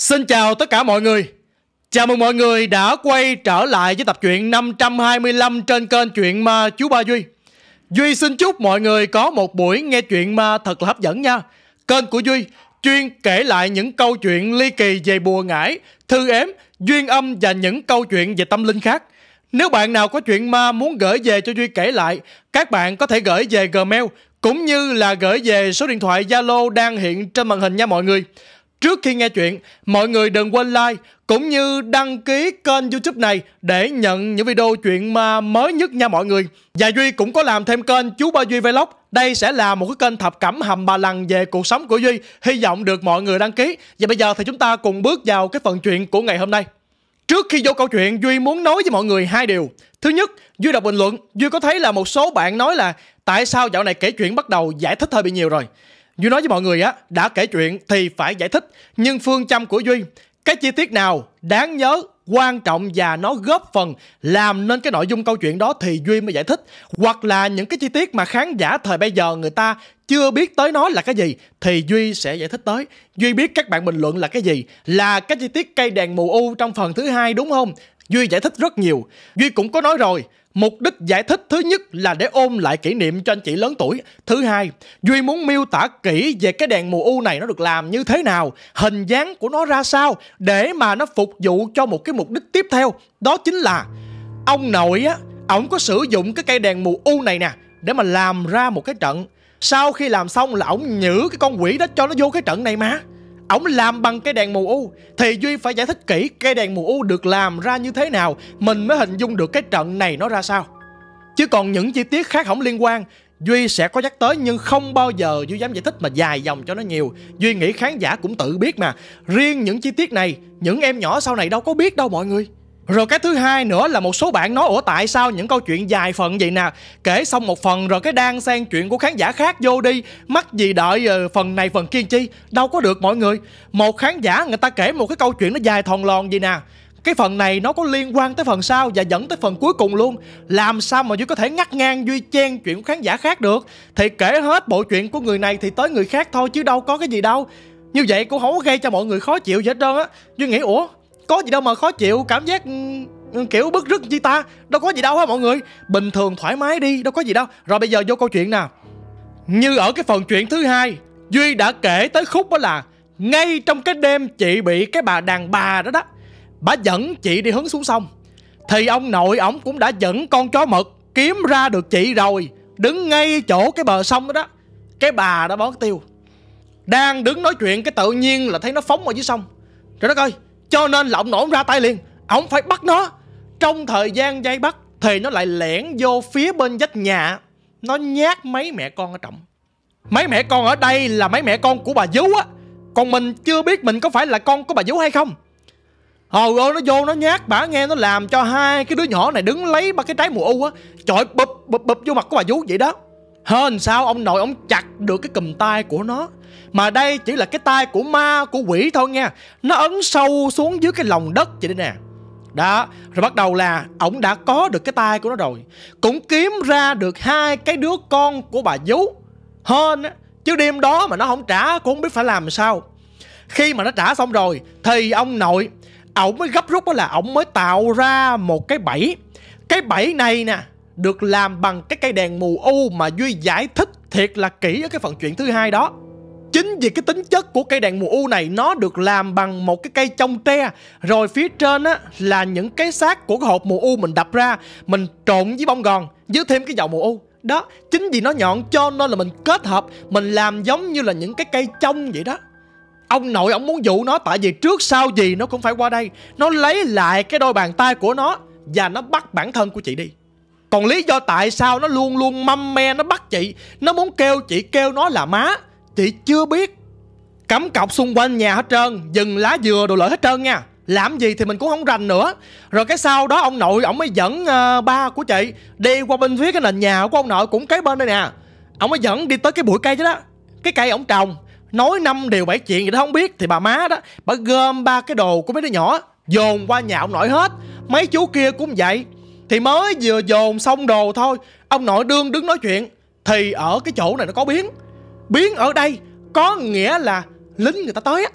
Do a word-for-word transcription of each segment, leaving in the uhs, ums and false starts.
Xin chào tất cả mọi người. Chào mừng mọi người đã quay trở lại với tập truyện năm trăm hai mươi lăm trên kênh Truyện Ma Chú Ba Duy. Duy xin chúc mọi người có một buổi nghe truyện ma thật là hấp dẫn nha. Kênh của Duy chuyên kể lại những câu chuyện ly kỳ về bùa ngải, thư ếm, duyên âm và những câu chuyện về tâm linh khác. Nếu bạn nào có chuyện ma muốn gửi về cho Duy kể lại, các bạn có thể gửi về Gmail cũng như là gửi về số điện thoại Zalo đang hiện trên màn hình nha mọi người. Trước khi nghe chuyện, mọi người đừng quên like cũng như đăng ký kênh YouTube này để nhận những video chuyện ma mới nhất nha mọi người. Và Duy cũng có làm thêm kênh Chú Ba Duy Vlog. Đây sẽ là một cái kênh thập cẩm hầm bà lằn về cuộc sống của Duy. Hy vọng được mọi người đăng ký. Và bây giờ thì chúng ta cùng bước vào cái phần chuyện của ngày hôm nay. Trước khi vô câu chuyện, Duy muốn nói với mọi người hai điều. Thứ nhất, Duy đọc bình luận, Duy có thấy là một số bạn nói là tại sao dạo này kể chuyện bắt đầu giải thích hơi bị nhiều rồi. Duy nói với mọi người á, đã kể chuyện thì phải giải thích. Nhưng phương châm của Duy, cái chi tiết nào đáng nhớ, quan trọng và nó góp phần làm nên cái nội dung câu chuyện đó thì Duy mới giải thích. Hoặc là những cái chi tiết mà khán giả thời bây giờ người ta chưa biết tới nó là cái gì thì Duy sẽ giải thích tới. Duy biết các bạn bình luận là cái gì, là cái chi tiết cây đèn mù u trong phần thứ hai đúng không? Duy giải thích rất nhiều. Duy cũng có nói rồi, mục đích giải thích thứ nhất là để ôn lại kỷ niệm cho anh chị lớn tuổi. Thứ hai, Duy muốn miêu tả kỹ về cái đèn mù u này nó được làm như thế nào, hình dáng của nó ra sao, để mà nó phục vụ cho một cái mục đích tiếp theo. Đó chính là ông nội á, ổng có sử dụng cái cây đèn mù u này nè để mà làm ra một cái trận. Sau khi làm xong là ổng nhử cái con quỷ đó cho nó vô cái trận này mà. Ổng làm bằng cây đèn mù u thì Duy phải giải thích kỹ cây đèn mù u được làm ra như thế nào, mình mới hình dung được cái trận này nó ra sao. Chứ còn những chi tiết khác không liên quan, Duy sẽ có nhắc tới nhưng không bao giờ Duy dám giải thích mà dài dòng cho nó nhiều. Duy nghĩ khán giả cũng tự biết mà. Riêng những chi tiết này, những em nhỏ sau này đâu có biết đâu mọi người. Rồi cái thứ hai nữa là một số bạn nói ủa tại sao những câu chuyện dài phần vậy nè, kể xong một phần rồi cái đang xen chuyện của khán giả khác vô đi, mắc gì đợi uh, phần này phần kia chi. Đâu có được mọi người. Một khán giả người ta kể một cái câu chuyện nó dài thòn lòn gì nè, cái phần này nó có liên quan tới phần sau và dẫn tới phần cuối cùng luôn. Làm sao mà Duy có thể ngắt ngang Duy chen chuyện của khán giả khác được. Thì kể hết bộ chuyện của người này thì tới người khác thôi chứ đâu có cái gì đâu. Như vậy cũng không có gây cho mọi người khó chịu gì hết trơn á. Duy nghĩ ủa có gì đâu mà khó chịu, cảm giác ừ, kiểu bức rứt chi ta. Đâu có gì đâu á mọi người. Bình thường thoải mái đi, đâu có gì đâu. Rồi bây giờ vô câu chuyện nè. Như ở cái phần chuyện thứ hai, Duy đã kể tới khúc đó là ngay trong cái đêm chị bị cái bà đàn bà đó đó, bà dẫn chị đi hứng xuống sông, thì ông nội ổng cũng đã dẫn con chó mực kiếm ra được chị rồi, đứng ngay chỗ cái bờ sông đó đó. Cái bà đã bón tiêu, đang đứng nói chuyện cái tự nhiên là thấy nó phóng ở dưới sông. Trời đất ơi, cho nên là ông nội ra tay liền, ổng phải bắt nó. Trong thời gian dây bắt thì nó lại lẻn vô phía bên vách nhà, nó nhát mấy mẹ con ở trọng. Mấy mẹ con ở đây là mấy mẹ con của bà vú á, còn mình chưa biết mình có phải là con của bà vú hay không. Hồi ơi nó vô nó nhát bả nghe, nó làm cho hai cái đứa nhỏ này đứng lấy ba cái trái mù u á, trời bụp bụp bụp vô mặt của bà vú vậy đó. Hên sao ông nội ông chặt được cái cùm tay của nó. Mà đây chỉ là cái tay của ma, của quỷ thôi nha. Nó ấn sâu xuống dưới cái lòng đất vậy đây nè. Đó, rồi bắt đầu là ổng đã có được cái tay của nó rồi, cũng kiếm ra được hai cái đứa con của bà vú. Hên á, chứ đêm đó mà nó không trả cũng không biết phải làm sao. Khi mà nó trả xong rồi thì ông nội ổng mới gấp rút đó là ổng mới tạo ra một cái bẫy. Cái bẫy này nè được làm bằng cái cây đèn mù u mà Duy giải thích thiệt là kỹ ở cái phần chuyện thứ hai đó. Chính vì cái tính chất của cây đèn mù u này, nó được làm bằng một cái cây chông tre, rồi phía trên á là những cái xác của cái hộp mù u mình đập ra, mình trộn với bông gòn, với thêm cái dầu mù u. Đó, chính vì nó nhọn cho nên là mình kết hợp, mình làm giống như là những cái cây chông vậy đó. Ông nội ổng muốn dụ nó, tại vì trước sau gì nó cũng phải qua đây, nó lấy lại cái đôi bàn tay của nó và nó bắt bản thân của chị đi. Còn lý do tại sao nó luôn luôn măm me nó bắt chị, nó muốn kêu chị kêu nó là má, chị chưa biết. Cắm cọc xung quanh nhà hết trơn, dừng lá dừa đồ lợi hết trơn nha. Làm gì thì mình cũng không rành nữa. Rồi cái sau đó ông nội ổng mới dẫn uh, ba của chị đi qua bên phía cái nền nhà của ông nội cũng kế bên đây nè. Ông mới dẫn đi tới cái bụi cây đó đó. Cái cây ổng trồng, nói năm điều bảy chuyện gì đó không biết. Thì bà má đó, bà gom ba cái đồ của mấy đứa nhỏ dồn qua nhà ông nội hết. Mấy chú kia cũng vậy. Thì mới vừa dồn xong đồ thôi, ông nội đương đứng nói chuyện, thì ở cái chỗ này nó có biến. Biến ở đây có nghĩa là lính người ta tới á.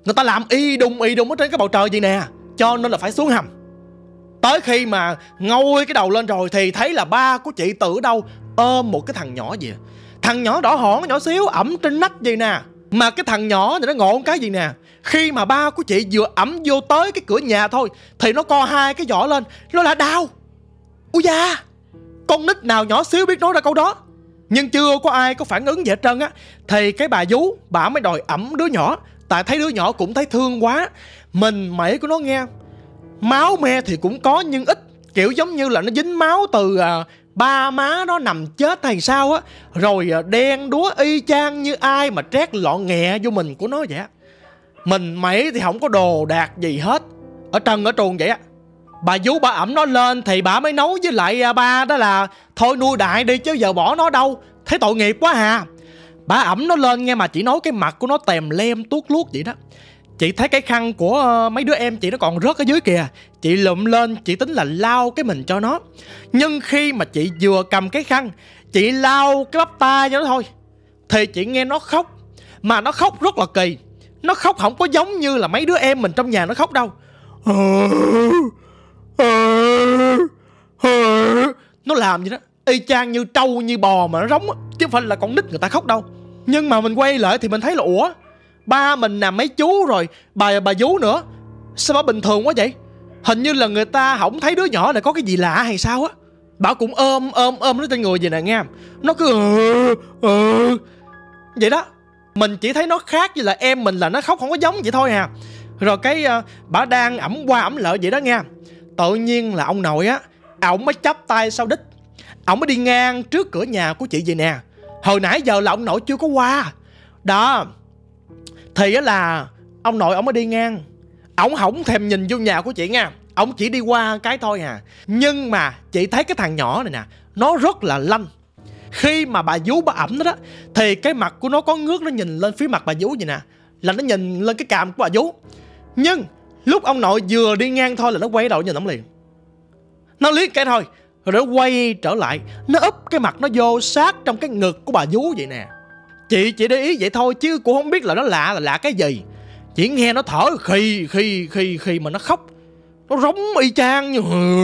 Người ta làm y đùng y đùng ở trên cái bầu trời vậy nè, cho nên là phải xuống hầm. Tới khi mà ngôi cái đầu lên rồi thì thấy là ba của chị từ đâu ôm một cái thằng nhỏ gì. Thằng nhỏ đỏ hỏn nhỏ xíu ẩm trên nách gì nè. Mà cái thằng nhỏ thì nó ngộ cái gì nè, khi mà ba của chị vừa ẩm vô tới cái cửa nhà thôi thì nó co hai cái giỏ lên, nó là đau. Ui da, con nít nào nhỏ xíu biết nói ra câu đó. Nhưng chưa có ai có phản ứng gì hết trơn á. Thì cái bà vú, bà mới đòi ẩm đứa nhỏ. Tại thấy đứa nhỏ cũng thấy thương quá. Mình mẩy của nó nghe, máu me thì cũng có nhưng ít, kiểu giống như là nó dính máu từ à, ba má nó nằm chết hay sao á. Rồi à, đen đúa y chang như ai mà trét lọn nghẹ vô mình của nó vậy á. Mình mẩy thì không có đồ đạc gì hết, ở trần ở truồng vậy á. Bà vú bà ẩm nó lên thì bà mới nói với lại à, ba đó là thôi nuôi đại đi chứ giờ bỏ nó đâu, thấy tội nghiệp quá hà. Bà ẩm nó lên nghe mà chị nói cái mặt của nó tèm lem tuốt luốt vậy đó. Chị thấy cái khăn của mấy đứa em chị nó còn rớt ở dưới kìa. Chị lụm lên chị tính là lau cái mình cho nó. Nhưng khi mà chị vừa cầm cái khăn, chị lau cái bắp tay cho nó thôi, thì chị nghe nó khóc. Mà nó khóc rất là kỳ. Nó khóc không có giống như là mấy đứa em mình trong nhà nó khóc đâu. Nó làm vậy đó, y chang như trâu như bò mà nó rống á, chứ không phải là con nít người ta khóc đâu. Nhưng mà mình quay lại thì mình thấy là ủa, ba mình nằm mấy chú rồi bà bà vú nữa, sao bà bình thường quá vậy? Hình như là người ta không thấy đứa nhỏ này có cái gì lạ hay sao á. Bà cũng ôm ôm ôm nó trên người vậy nè nghe. Nó cứ ừ, ừ, vậy đó. Mình chỉ thấy nó khác với là em mình là nó khóc không có giống vậy thôi à. Rồi cái uh, bà đang ẩm qua ẩm lợi vậy đó nha. Tự nhiên là ông nội á, ổng mới chắp tay sau đít, ổng mới đi ngang trước cửa nhà của chị vậy nè. Hồi nãy giờ là ông nội chưa có qua đó. Thì á là ông nội ổng mới đi ngang, ổng không thèm nhìn vô nhà của chị nha, ổng chỉ đi qua cái thôi à. Nhưng mà chị thấy cái thằng nhỏ này nè, nó rất là lanh. Khi mà bà vú bà ẩm nó đó, thì cái mặt của nó có ngước, nó nhìn lên phía mặt bà vú vậy nè, là nó nhìn lên cái cằm của bà vú. Nhưng lúc ông nội vừa đi ngang thôi là nó quay đầu nhìn ổng liền. Nó liếc cái thôi rồi nó quay trở lại, nó úp cái mặt nó vô sát trong cái ngực của bà vú vậy nè. Chị chỉ để ý vậy thôi chứ cũng không biết là nó lạ là lạ cái gì. Chỉ nghe nó thở khi khi khi khi mà nó khóc, nó rống y chang như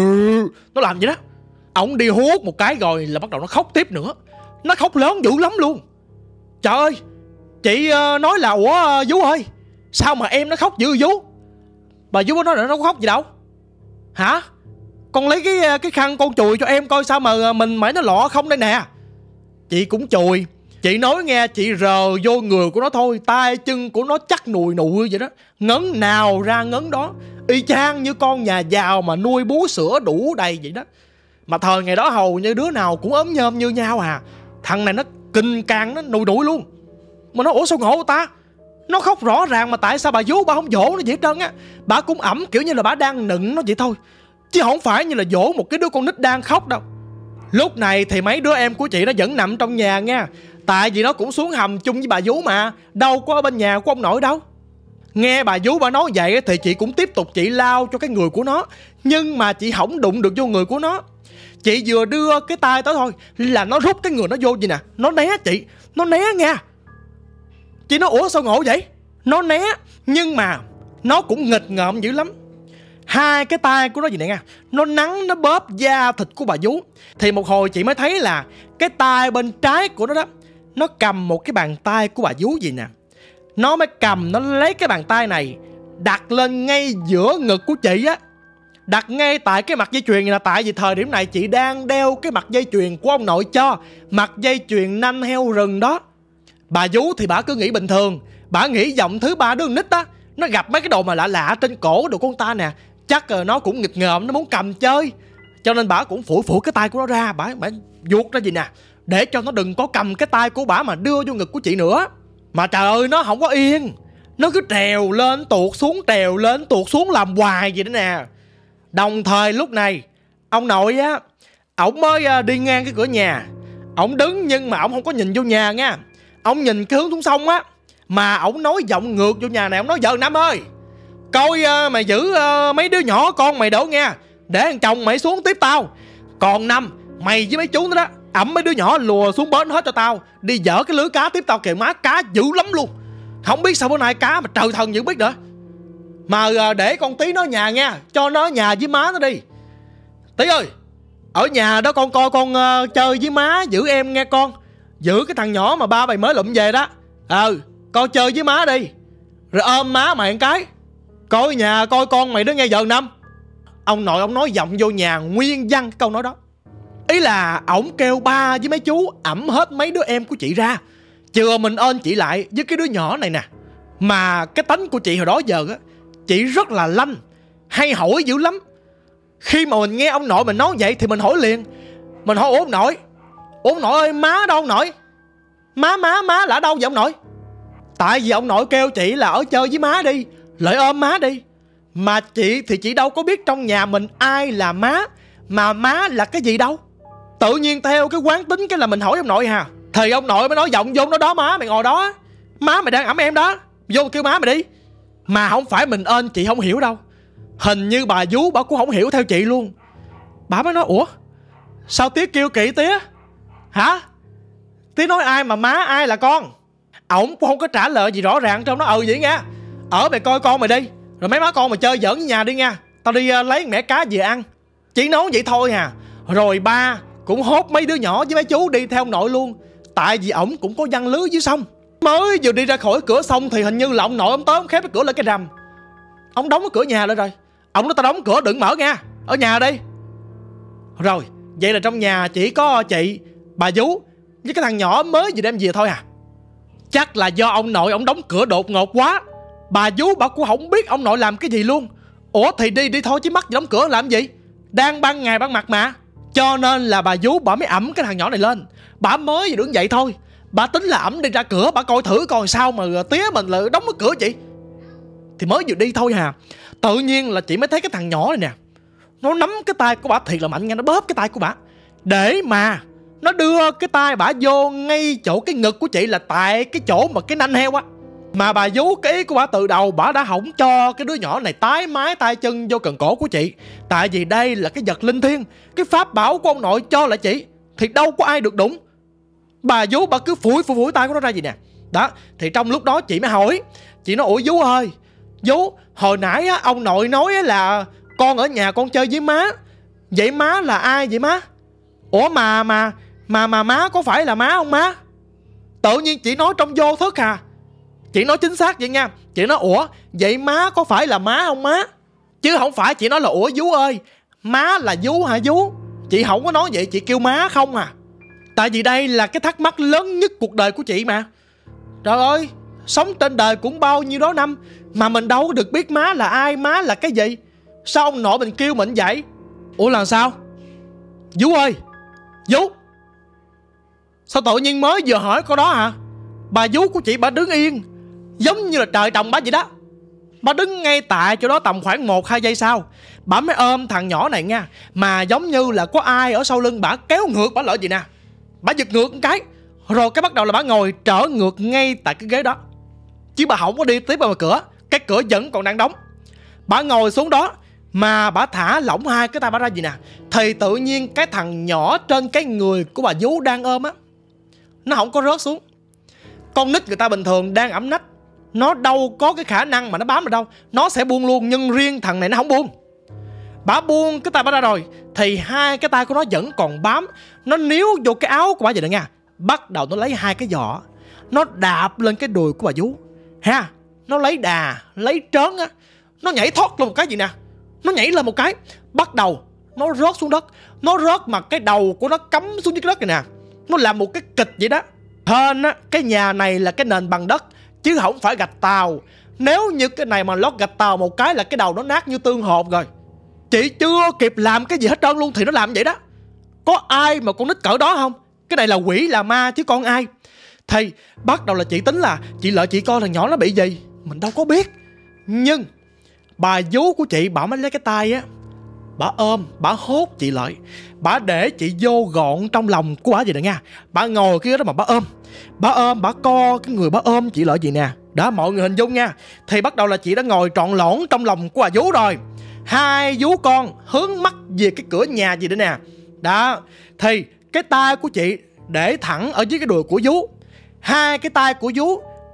nó làm vậy đó. Ổng đi hút một cái rồi là bắt đầu nó khóc tiếp nữa. Nó khóc lớn dữ lắm luôn. Trời ơi, chị uh, nói là ủa uh, vú ơi, sao mà em nó khóc dữ vú? Bà vú nói là nó có khóc gì đâu. Hả? Con lấy cái cái khăn con chùi cho em coi sao mà mình mẩy nó lọ không đây nè. Chị cũng chùi. Chị nói nghe, chị rờ vô người của nó thôi, tay chân của nó chắc nùi nụi vậy đó, ngấn nào ra ngấn đó, y chang như con nhà giàu mà nuôi bú sữa đủ đầy vậy đó. Mà thời ngày đó hầu như đứa nào cũng ốm nhôm như nhau à. Thằng này nó kinh càng, nó nùi nụi luôn. Mà nó ủa sao ngộ ta, nó khóc rõ ràng mà tại sao bà vú bà không dỗ nó vậy hết trơn á. Bà cũng ẩm kiểu như là bà đang nựng nó vậy thôi, chứ không phải như là dỗ một cái đứa con nít đang khóc đâu. Lúc này thì mấy đứa em của chị nó vẫn nằm trong nhà nha. Tại vì nó cũng xuống hầm chung với bà vú mà, đâu có ở bên nhà của ông nội đâu. Nghe bà vú bà nói vậy thì chị cũng tiếp tục chị lao cho cái người của nó. Nhưng mà chị không đụng được vô người của nó. Chị vừa đưa cái tay tới thôi là nó rút cái người nó vô vậy nè. Nó né chị, nó né nha. Chị nói ủa sao ngộ vậy? Nó né nhưng mà nó cũng nghịch ngợm dữ lắm. Hai cái tay của nó gì nè nha, nó nắn nó bóp da thịt của bà vú. Thì một hồi chị mới thấy là cái tay bên trái của nó đó, nó cầm một cái bàn tay của bà vú gì nè. Nó mới cầm, nó lấy cái bàn tay này đặt lên ngay giữa ngực của chị á. Đặt ngay tại cái mặt dây chuyền này là tại vì thời điểm này chị đang đeo cái mặt dây chuyền của ông nội cho, mặt dây chuyền nanh heo rừng đó. Bà vú thì bà cứ nghĩ bình thường, bà nghĩ giọng thứ ba đứa con nít á, nó gặp mấy cái đồ mà lạ lạ trên cổ đồ con ta nè, chắc nó cũng nghịch ngợm, nó muốn cầm chơi. Cho nên bà cũng phủi phủi cái tay của nó ra, bà, bà vuốt ra gì nè, để cho nó đừng có cầm cái tay của bà mà đưa vô ngực của chị nữa. Mà trời ơi, nó không có yên, nó cứ trèo lên tuột xuống, trèo lên tuột xuống làm hoài vậy đó nè. Đồng thời lúc này ông nội á, ổng mới đi ngang cái cửa nhà. Ổng đứng nhưng mà ổng không có nhìn vô nhà nha, ổng nhìn cái hướng xuống sông á. Mà ổng nói giọng ngược vô nhà này, ổng nói vợ Năm ơi, coi uh, mày giữ uh, mấy đứa nhỏ con mày đỡ nha, để thằng chồng mày xuống tiếp tao. Còn Năm, mày với mấy chú nữa đó, ẩm mấy đứa nhỏ lùa xuống bến hết cho tao, đi dỡ cái lưới cá tiếp tao kìa, má cá dữ lắm luôn. Không biết sao bữa nay cá mà trời thần vẫn biết nữa. Mà để con Tí nó nhà nha, cho nó nhà với má nó đi. Tí ơi, ở nhà đó con coi con uh, chơi với má, giữ em nghe con. Giữ cái thằng nhỏ mà ba mày mới lụm về đó. Ừ, con chơi với má đi. Rồi ôm má mày một cái. Coi nhà coi con mày đó nghe giờ năm. Ông nội ông nói giọng vô nhà nguyên văn câu nói đó. Ý là ổng kêu ba với mấy chú ẵm hết mấy đứa em của chị ra, chừa mình ơn chị lại với cái đứa nhỏ này nè. Mà cái tánh của chị hồi đó giờ á, chị rất là lanh, hay hỏi dữ lắm. Khi mà mình nghe ông nội mình nói vậy thì mình hỏi liền. Mình hỏi ủa ông nội, ủa ông nội ơi má đâu ông nội? Má má má là ở đâu vậy ông nội? Tại vì ông nội kêu chị là ở chơi với má đi, lại ôm má đi. Mà chị thì chị đâu có biết trong nhà mình ai là má, mà má là cái gì đâu. Tự nhiên theo cái quán tính cái là mình hỏi ông nội hà. Thì ông nội mới nói giọng vô nó đó, má mày ngồi đó, má mày đang ẵm em đó, vô kêu má mày đi. Mà không phải mình ơn chị không hiểu đâu. Hình như bà vú bà cũng không hiểu theo chị luôn. Bà mới nói ủa sao Tía kêu kỹ Tía hả? Tía nói ai mà má, ai là con? Ổng cũng không có trả lời gì rõ ràng trong nó. Ừ vậy nha, ở mày coi con mày đi, rồi mấy má con mày chơi giỡn với nhà đi nha, tao đi uh, lấy mẻ cá về ăn. Chỉ nói vậy thôi à. Rồi ba cũng hốt mấy đứa nhỏ với mấy chú đi theo ông nội luôn. Tại vì ổng cũng có văn lưới dưới sông. Mới vừa đi ra khỏi cửa sông thì hình như là ông nội ông tới ông khép cái cửa lại cái rầm. Ông đóng cái cửa nhà lại rồi. Ông nói tao đóng cửa đừng mở nha, ở nhà đi. Rồi vậy là trong nhà chỉ có chị, bà vú với cái thằng nhỏ mới vừa đem về thôi à. Chắc là do ông nội ông đóng cửa đột ngột quá. Bà vú bà cũng không biết ông nội làm cái gì luôn. Ủa thì đi đi thôi chứ mắc gì đóng cửa làm gì, đang ban ngày ban mặt mà. Cho nên là bà vú bà mới ẵm cái thằng nhỏ này lên. Bà mới vừa đứng dậy thôi, bà tính là ẵm đi ra cửa, bà coi thử coi sao mà Tía mình là đóng cái cửa chị. Thì mới vừa đi thôi hà, tự nhiên là chị mới thấy cái thằng nhỏ này nè, nó nắm cái tay của bà thiệt là mạnh nha. Nó bóp cái tay của bà để mà nó đưa cái tay bà vô ngay chỗ cái ngực của chị, là tại cái chỗ mà cái nanh heo á. Mà bà vú cái ý của bà từ đầu, bà đã không cho cái đứa nhỏ này tái mái tay chân vô cần cổ của chị. Tại vì đây là cái vật linh thiêng, cái pháp bảo của ông nội cho lại chị, thì đâu có ai được đụng. Bà vú bà cứ phủi phủi phủi tay của nó ra gì nè. Đó, thì trong lúc đó chị mới hỏi. Chị nói ủa vú ơi, vú hồi nãy á, ông nội nói á là con ở nhà con chơi với má. Vậy má là ai vậy má? Ủa mà mà mà mà má có phải là má không má? Tự nhiên chị nói trong vô thức à. Chị nói chính xác vậy nha. Chị nói ủa vậy má có phải là má không má? Chứ không phải chị nói là ủa vú ơi má là vú hả vú? Chị không có nói vậy, chị kêu má không à. Tại vì đây là cái thắc mắc lớn nhất cuộc đời của chị mà. Trời ơi, sống trên đời cũng bao nhiêu đó năm mà mình đâu có được biết má là ai, má là cái gì. Sao ông nội mình kêu mình vậy? Ủa là sao? Vú ơi, vú, sao tự nhiên mới vừa hỏi câu đó hả? Bà vú của chị bà đứng yên giống như là trời trồng bà vậy đó. Bà đứng ngay tại chỗ đó tầm khoảng một hai giây sau, bà mới ôm thằng nhỏ này nha. Mà giống như là có ai ở sau lưng bà kéo ngược bà lại gì nè. Bà giật ngược một cái, rồi cái bắt đầu là bà ngồi trở ngược ngay tại cái ghế đó. Chứ bà không có đi tiếp vào cửa, cái cửa vẫn còn đang đóng. Bà ngồi xuống đó mà bà thả lỏng hai cái tay bà ra gì nè. Thì tự nhiên cái thằng nhỏ trên cái người của bà vú đang ôm á, nó không có rớt xuống. Con nít người ta bình thường đang ẵm nách, nó đâu có cái khả năng mà nó bám được đâu, nó sẽ buông luôn. Nhưng riêng thằng này nó không buông. Bà buông cái tay bà ra rồi thì hai cái tay của nó vẫn còn bám. Nó níu vô cái áo của bà vậy nè nha. Bắt đầu nó lấy hai cái giỏ, nó đạp lên cái đùi của bà vú ha. Nó lấy đà, lấy trớn á, nó nhảy thoát lên một cái gì nè. Nó nhảy lên một cái, bắt đầu nó rớt xuống đất. Nó rớt mà cái đầu của nó cắm xuống dưới cái đất này nè. Nó làm một cái kịch vậy đó. Hên á, cái nhà này là cái nền bằng đất chứ không phải gạch tàu. Nếu như cái này mà lót gạch tàu một cái là cái đầu nó nát như tương hột rồi. Chị chưa kịp làm cái gì hết trơn luôn thì nó làm vậy đó. Có ai mà con nít cỡ đó không? Cái này là quỷ là ma chứ con ai. Thì bắt đầu là chị tính là chị lợi chị coi thằng nhỏ nó bị gì, mình đâu có biết. Nhưng bà vú của chị bà mới lấy cái tay á, bà ôm, bà hốt chị lại, bà để chị vô gọn trong lòng của bà vậy nè nha. Bà ngồi kia đó mà bà ôm, bà ôm, bà co cái người bà ôm chị lại vậy nè. Đó, mọi người hình dung nha. Thì bắt đầu là chị đã ngồi trọn lỏn trong lòng của bà vú rồi. Hai vú con hướng mắt về cái cửa nhà gì nữa nè. Đó, thì cái tay của chị để thẳng ở dưới cái đùi của vú. Hai cái tay của vú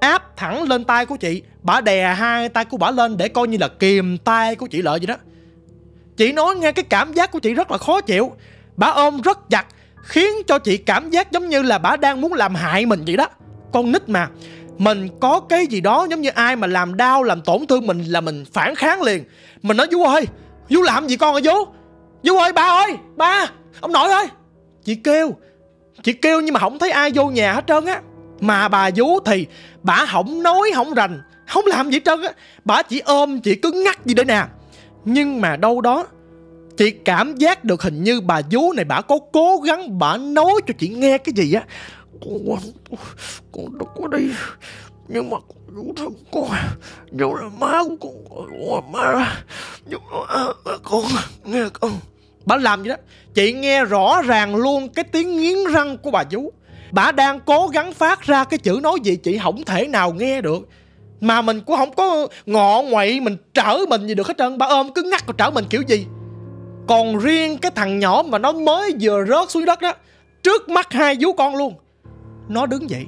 áp thẳng lên tay của chị. Bả đè hai tay của bả lên để coi như là kìm tay của chị lại vậy đó. Chị nói nghe cái cảm giác của chị rất là khó chịu. Bả ôm rất chặt, khiến cho chị cảm giác giống như là bả đang muốn làm hại mình vậy đó. Con nít mà, mình có cái gì đó giống như ai mà làm đau, làm tổn thương mình là mình phản kháng liền. Mình nói: Vú ơi, Vú làm gì con hả Vú? Vú ơi, ba ơi, ba, ông nội ơi. Chị kêu, chị kêu nhưng mà không thấy ai vô nhà hết trơn á. Mà bà Vú thì bả không nói không rành, không làm gì hết trơn á. Bả chỉ ôm chị cứng ngắc gì đây nè. Nhưng mà đâu đó chị cảm giác được hình như bà Vú này bả có cố gắng bả nói cho chị nghe cái gì á. Con, con đừng có đi, nhưng mà Vú thân con, Vú là má của con, con má, nhưng mà con nghe con. Bả làm vậy đó. Chị nghe rõ ràng luôn cái tiếng nghiến răng của bà Vú. Bả đang cố gắng phát ra cái chữ nói gì chị không thể nào nghe được. Mà mình cũng không có ngọ nguậy mình trở mình gì được hết trơn. Bả ôm cứng ngắc rồi trở mình kiểu gì. Còn riêng cái thằng nhỏ mà nó mới vừa rớt xuống đất đó, trước mắt hai vú con luôn, nó đứng dậy.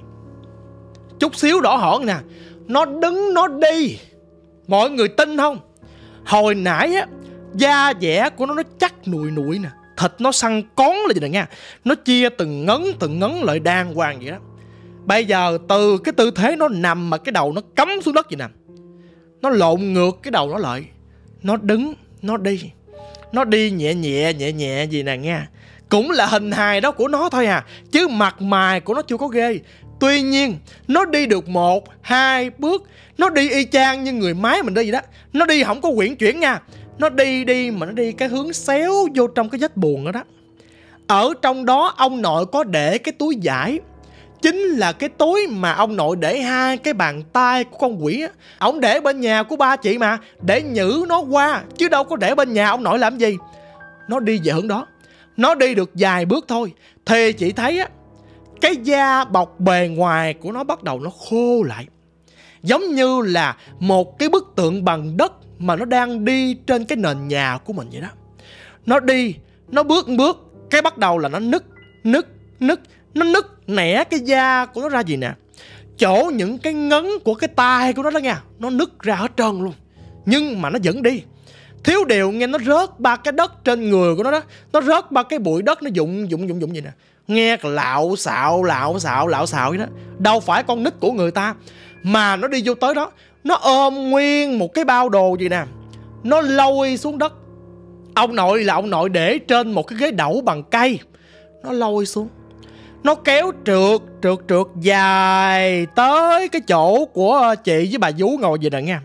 Chút xíu đỏ hỏn nè, nó đứng nó đi. Mọi người tin không? Hồi nãy á, da dẻ của nó nó chắc nụi nụi nè, thịt nó săn cón là gì nè nha. Nó chia từng ngấn từng ngấn lại đàng hoàng vậy đó. Bây giờ từ cái tư thế nó nằm mà cái đầu nó cắm xuống đất vậy nè, nó lộn ngược cái đầu nó lại, nó đứng, nó đi. Nó đi nhẹ nhẹ nhẹ nhẹ gì nè nha. Cũng là hình hài đó của nó thôi à, chứ mặt mày của nó chưa có ghê. Tuy nhiên nó đi được một, hai bước, nó đi y chang như người máy mình đi vậy đó. Nó đi không có quyển chuyển nha. Nó đi đi mà nó đi cái hướng xéo vô trong cái vách buồng đó đó. Ở trong đó ông nội có để cái túi vải, chính là cái túi mà ông nội để hai cái bàn tay của con quỷ á. Ông để bên nhà của ba chị mà, để nhử nó qua, chứ đâu có để bên nhà ông nội làm gì. Nó đi về hướng đó. Nó đi được vài bước thôi thì chị thấy á, cái da bọc bề ngoài của nó bắt đầu nó khô lại, giống như là một cái bức tượng bằng đất mà nó đang đi trên cái nền nhà của mình vậy đó. Nó đi, nó bước bước, cái bắt đầu là nó nứt, nứt, nứt. Nó nứt nẻ cái da của nó ra gì nè. Chỗ những cái ngấn của cái tai của nó đó nha, nó nứt ra hết trơn luôn. Nhưng mà nó vẫn đi. Thiếu điều nghe nó rớt ba cái đất trên người của nó đó. Nó rớt ba cái bụi đất nó dụng dụng dụng dụng gì nè. Nghe lạo xạo lạo xạo lạo xạo vậy đó. Đâu phải con nít của người ta. Mà nó đi vô tới đó, nó ôm nguyên một cái bao đồ gì nè, nó lôi xuống đất. Ông nội là ông nội để trên một cái ghế đẩu bằng cây. Nó lôi xuống, nó kéo trượt trượt trượt dài tới cái chỗ của chị với bà vú ngồi vậy nè nha.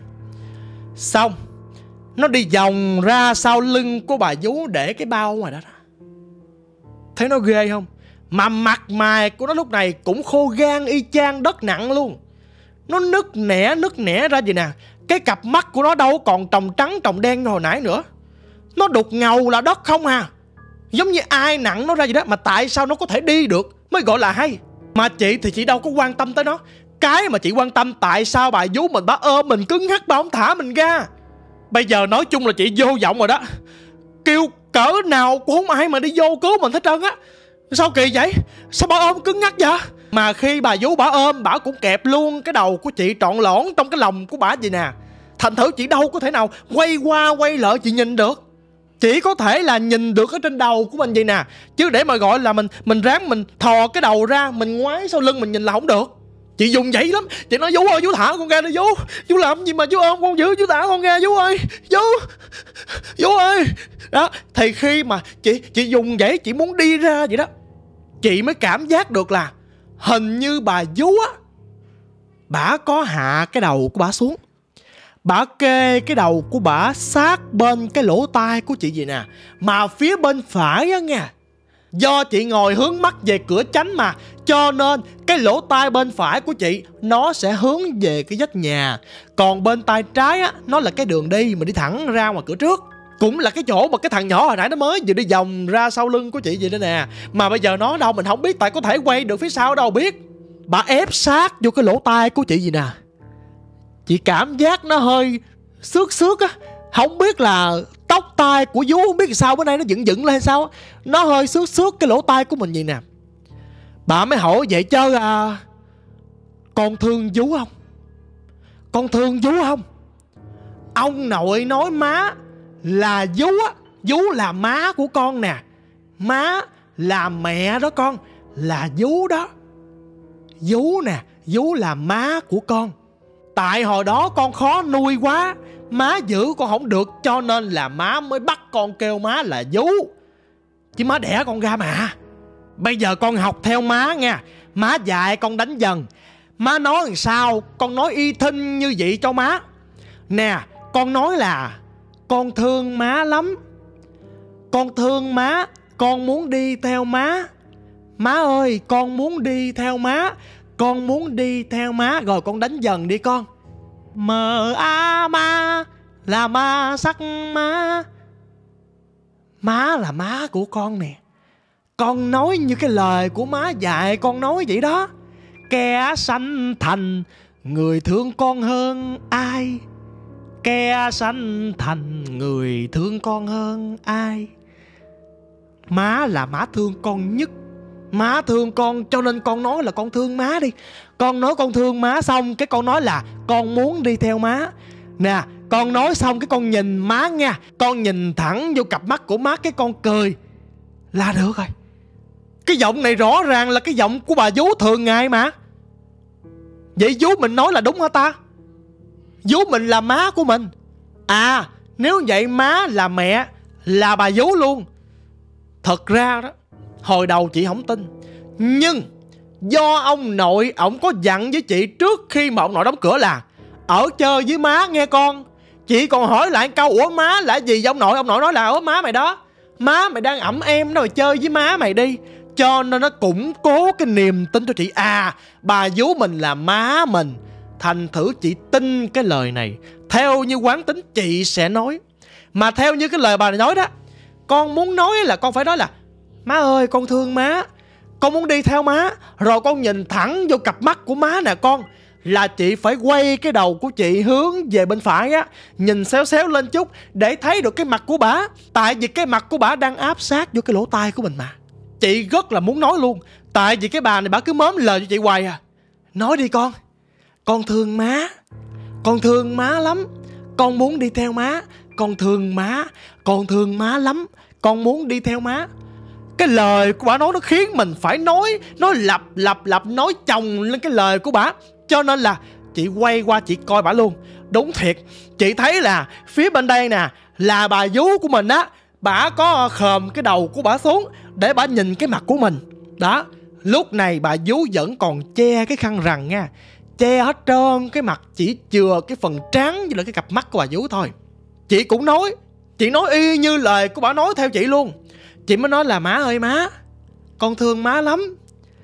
Xong nó đi vòng ra sau lưng của bà vú để cái bao ngoài đó. Thấy nó ghê không? Mà mặt mày của nó lúc này cũng khô gan y chang đất nặng luôn. Nó nứt nẻ nứt nẻ ra gì nè. Cái cặp mắt của nó đâu còn tròng trắng tròng đen như hồi nãy nữa. Nó đục ngầu là đất không à. Giống như ai nặng nó ra vậy đó. Mà tại sao nó có thể đi được mới gọi là hay. Mà chị thì chị đâu có quan tâm tới nó. Cái mà chị quan tâm tại sao bà vú mình bà ôm mình cứng ngắc, bà không thả mình ra. Bây giờ nói chung là chị vô vọng rồi đó. Kêu cỡ nào cũng không ai mà đi vô cứu mình hết trơn á. Sao kỳ vậy? Sao bà ôm cứng ngắc vậy? Mà khi bà vú bà ôm, bà cũng kẹp luôn cái đầu của chị trọn lỏn trong cái lòng của bà vậy nè. Thành thử chị đâu có thể nào quay qua quay lại chị nhìn được. Chỉ có thể là nhìn được ở trên đầu của mình vậy nè. Chứ để mà gọi là mình mình ráng mình thò cái đầu ra, mình ngoái sau lưng mình nhìn là không được. Chị dùng vậy lắm. Chị nói vú ơi, vú thả con ra đi vú. Vú làm gì mà vú ôm con dữ, vú thả con ra vú ơi. Vú Vú ơi. Đó. Thì khi mà chị chị dùng vậy, chị muốn đi ra vậy đó, chị mới cảm giác được là hình như bà vú á, bả có hạ cái đầu của bả xuống. Bả kê cái đầu của bả sát bên cái lỗ tai của chị vậy nè. Mà phía bên phải á nha, do chị ngồi hướng mắt về cửa chánh mà, cho nên cái lỗ tai bên phải của chị nó sẽ hướng về cái vách nhà. Còn bên tay trái á, nó là cái đường đi mà đi thẳng ra ngoài cửa trước. Cũng là cái chỗ mà cái thằng nhỏ hồi nãy nó mới vừa đi vòng ra sau lưng của chị vậy đó nè. Mà bây giờ nó đâu mình không biết, tại có thể quay được phía sau đâu biết. Bà ép sát vô cái lỗ tai của chị gì nè. Chị cảm giác nó hơi xước xước á. Không biết là tóc tai của vú không biết sao bữa nay nó dựng dựng lên hay sao. Nó hơi xước xước cái lỗ tai của mình vậy nè. Bà mới hỏi vậy chứ à, con thương vú không? con thương vú không? Ông nội nói má là vú á, vú là má của con nè, má là mẹ đó con, là vú đó. Vú nè, vú là má của con. Tại hồi đó con khó nuôi quá, má giữ con không được, cho nên là má mới bắt con kêu má là vú. Chứ má đẻ con ra mà. Bây giờ con học theo má nha. Má dạy con đánh dần. Má nói làm sao con nói y thinh như vậy cho má. Nè, con nói là con thương má lắm, con thương má, con muốn đi theo má. Má ơi, con muốn đi theo má, con muốn đi theo má. Rồi con đánh dần đi con. Mờ a ma là ma sắc má. Má là má của con nè. Con nói như cái lời của má dạy con nói vậy đó. Kẻ sanh thành người thương con hơn ai. Kẻ sanh thành người thương con hơn ai. Má là má thương con nhất. Má thương con cho nên con nói là con thương má đi. Con nói con thương má xong cái con nói là con muốn đi theo má. Nè, con nói xong cái con nhìn má nha. Con nhìn thẳng vô cặp mắt của má cái con cười là được rồi. Cái giọng này rõ ràng là cái giọng của bà vú thường ngày mà. Vậy vú mình nói là đúng hả ta? Vú mình là má của mình. À, nếu vậy má là mẹ, là bà vú luôn. Thật ra đó, hồi đầu chị không tin. Nhưng do ông nội ổng có dặn với chị trước khi mà ông nội đóng cửa là ở chơi với má nghe con. Chị còn hỏi lại câu ủa má là gì với ông nội. Ông nội nói là ủa má mày đó, má mày đang ẵm em nó rồi, chơi với má mày đi. Cho nên nó củng cố cái niềm tin cho chị. À, bà vú mình là má mình. Thành thử chị tin cái lời này. Theo như quán tính chị sẽ nói. Mà theo như cái lời bà nói đó, con muốn nói là con phải nói là má ơi con thương má, con muốn đi theo má. Rồi con nhìn thẳng vô cặp mắt của má nè con. Là chị phải quay cái đầu của chị hướng về bên phải á, nhìn xéo xéo lên chút để thấy được cái mặt của bả. Tại vì cái mặt của bả đang áp sát vô cái lỗ tai của mình mà. Chị rất là muốn nói luôn. Tại vì cái bà này bả cứ mớm lời cho chị hoài à. Nói đi con. Con thương má, con thương má lắm, con muốn đi theo má. Con thương má, con thương má lắm, con muốn đi theo má. Cái lời của bả nói nó khiến mình phải nói. Nói lặp lặp lặp nói chồng lên cái lời của bả. Cho nên là chị quay qua chị coi bả luôn. Đúng thiệt, chị thấy là phía bên đây nè là bà vú của mình á. Bả có khòm cái đầu của bả xuống để bả nhìn cái mặt của mình. Đó, lúc này bà vú vẫn còn che cái khăn rằn nha. Che hết trơn cái mặt, chỉ chừa cái phần trán với lại cái cặp mắt của bà vú thôi. Chị cũng nói, chị nói y như lời của bả nói theo chị luôn. Chị mới nói là má ơi má, con thương má lắm,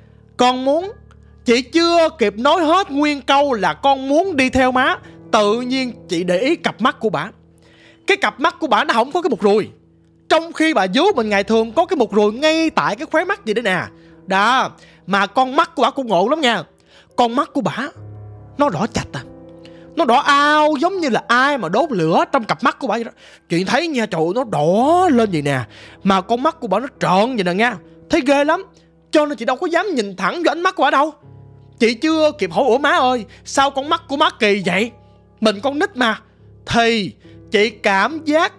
con muốn. Chị chưa kịp nói hết nguyên câu là con muốn đi theo má, tự nhiên chị để ý cặp mắt của bả. Cái cặp mắt của bả nó không có cái một ruồi. Trong khi bà vú mình ngày thường có cái một ruồi ngay tại cái khóe mắt gì đấy nè. Đó, mà con mắt của bả cũng ngộ lắm nha. Con mắt của bả nó đỏ chạch à. Nó đỏ ao giống như là ai mà đốt lửa trong cặp mắt của bả vậy đó. Chị thấy nha, trời ơi, nó đỏ lên vậy nè. Mà con mắt của bả nó trợn vậy nè nha. Thấy ghê lắm. Cho nên chị đâu có dám nhìn thẳng vô ánh mắt của bả đâu. Chị chưa kịp hỏi ủa má ơi, sao con mắt của má kỳ vậy, mình con nít mà. Thì chị cảm giác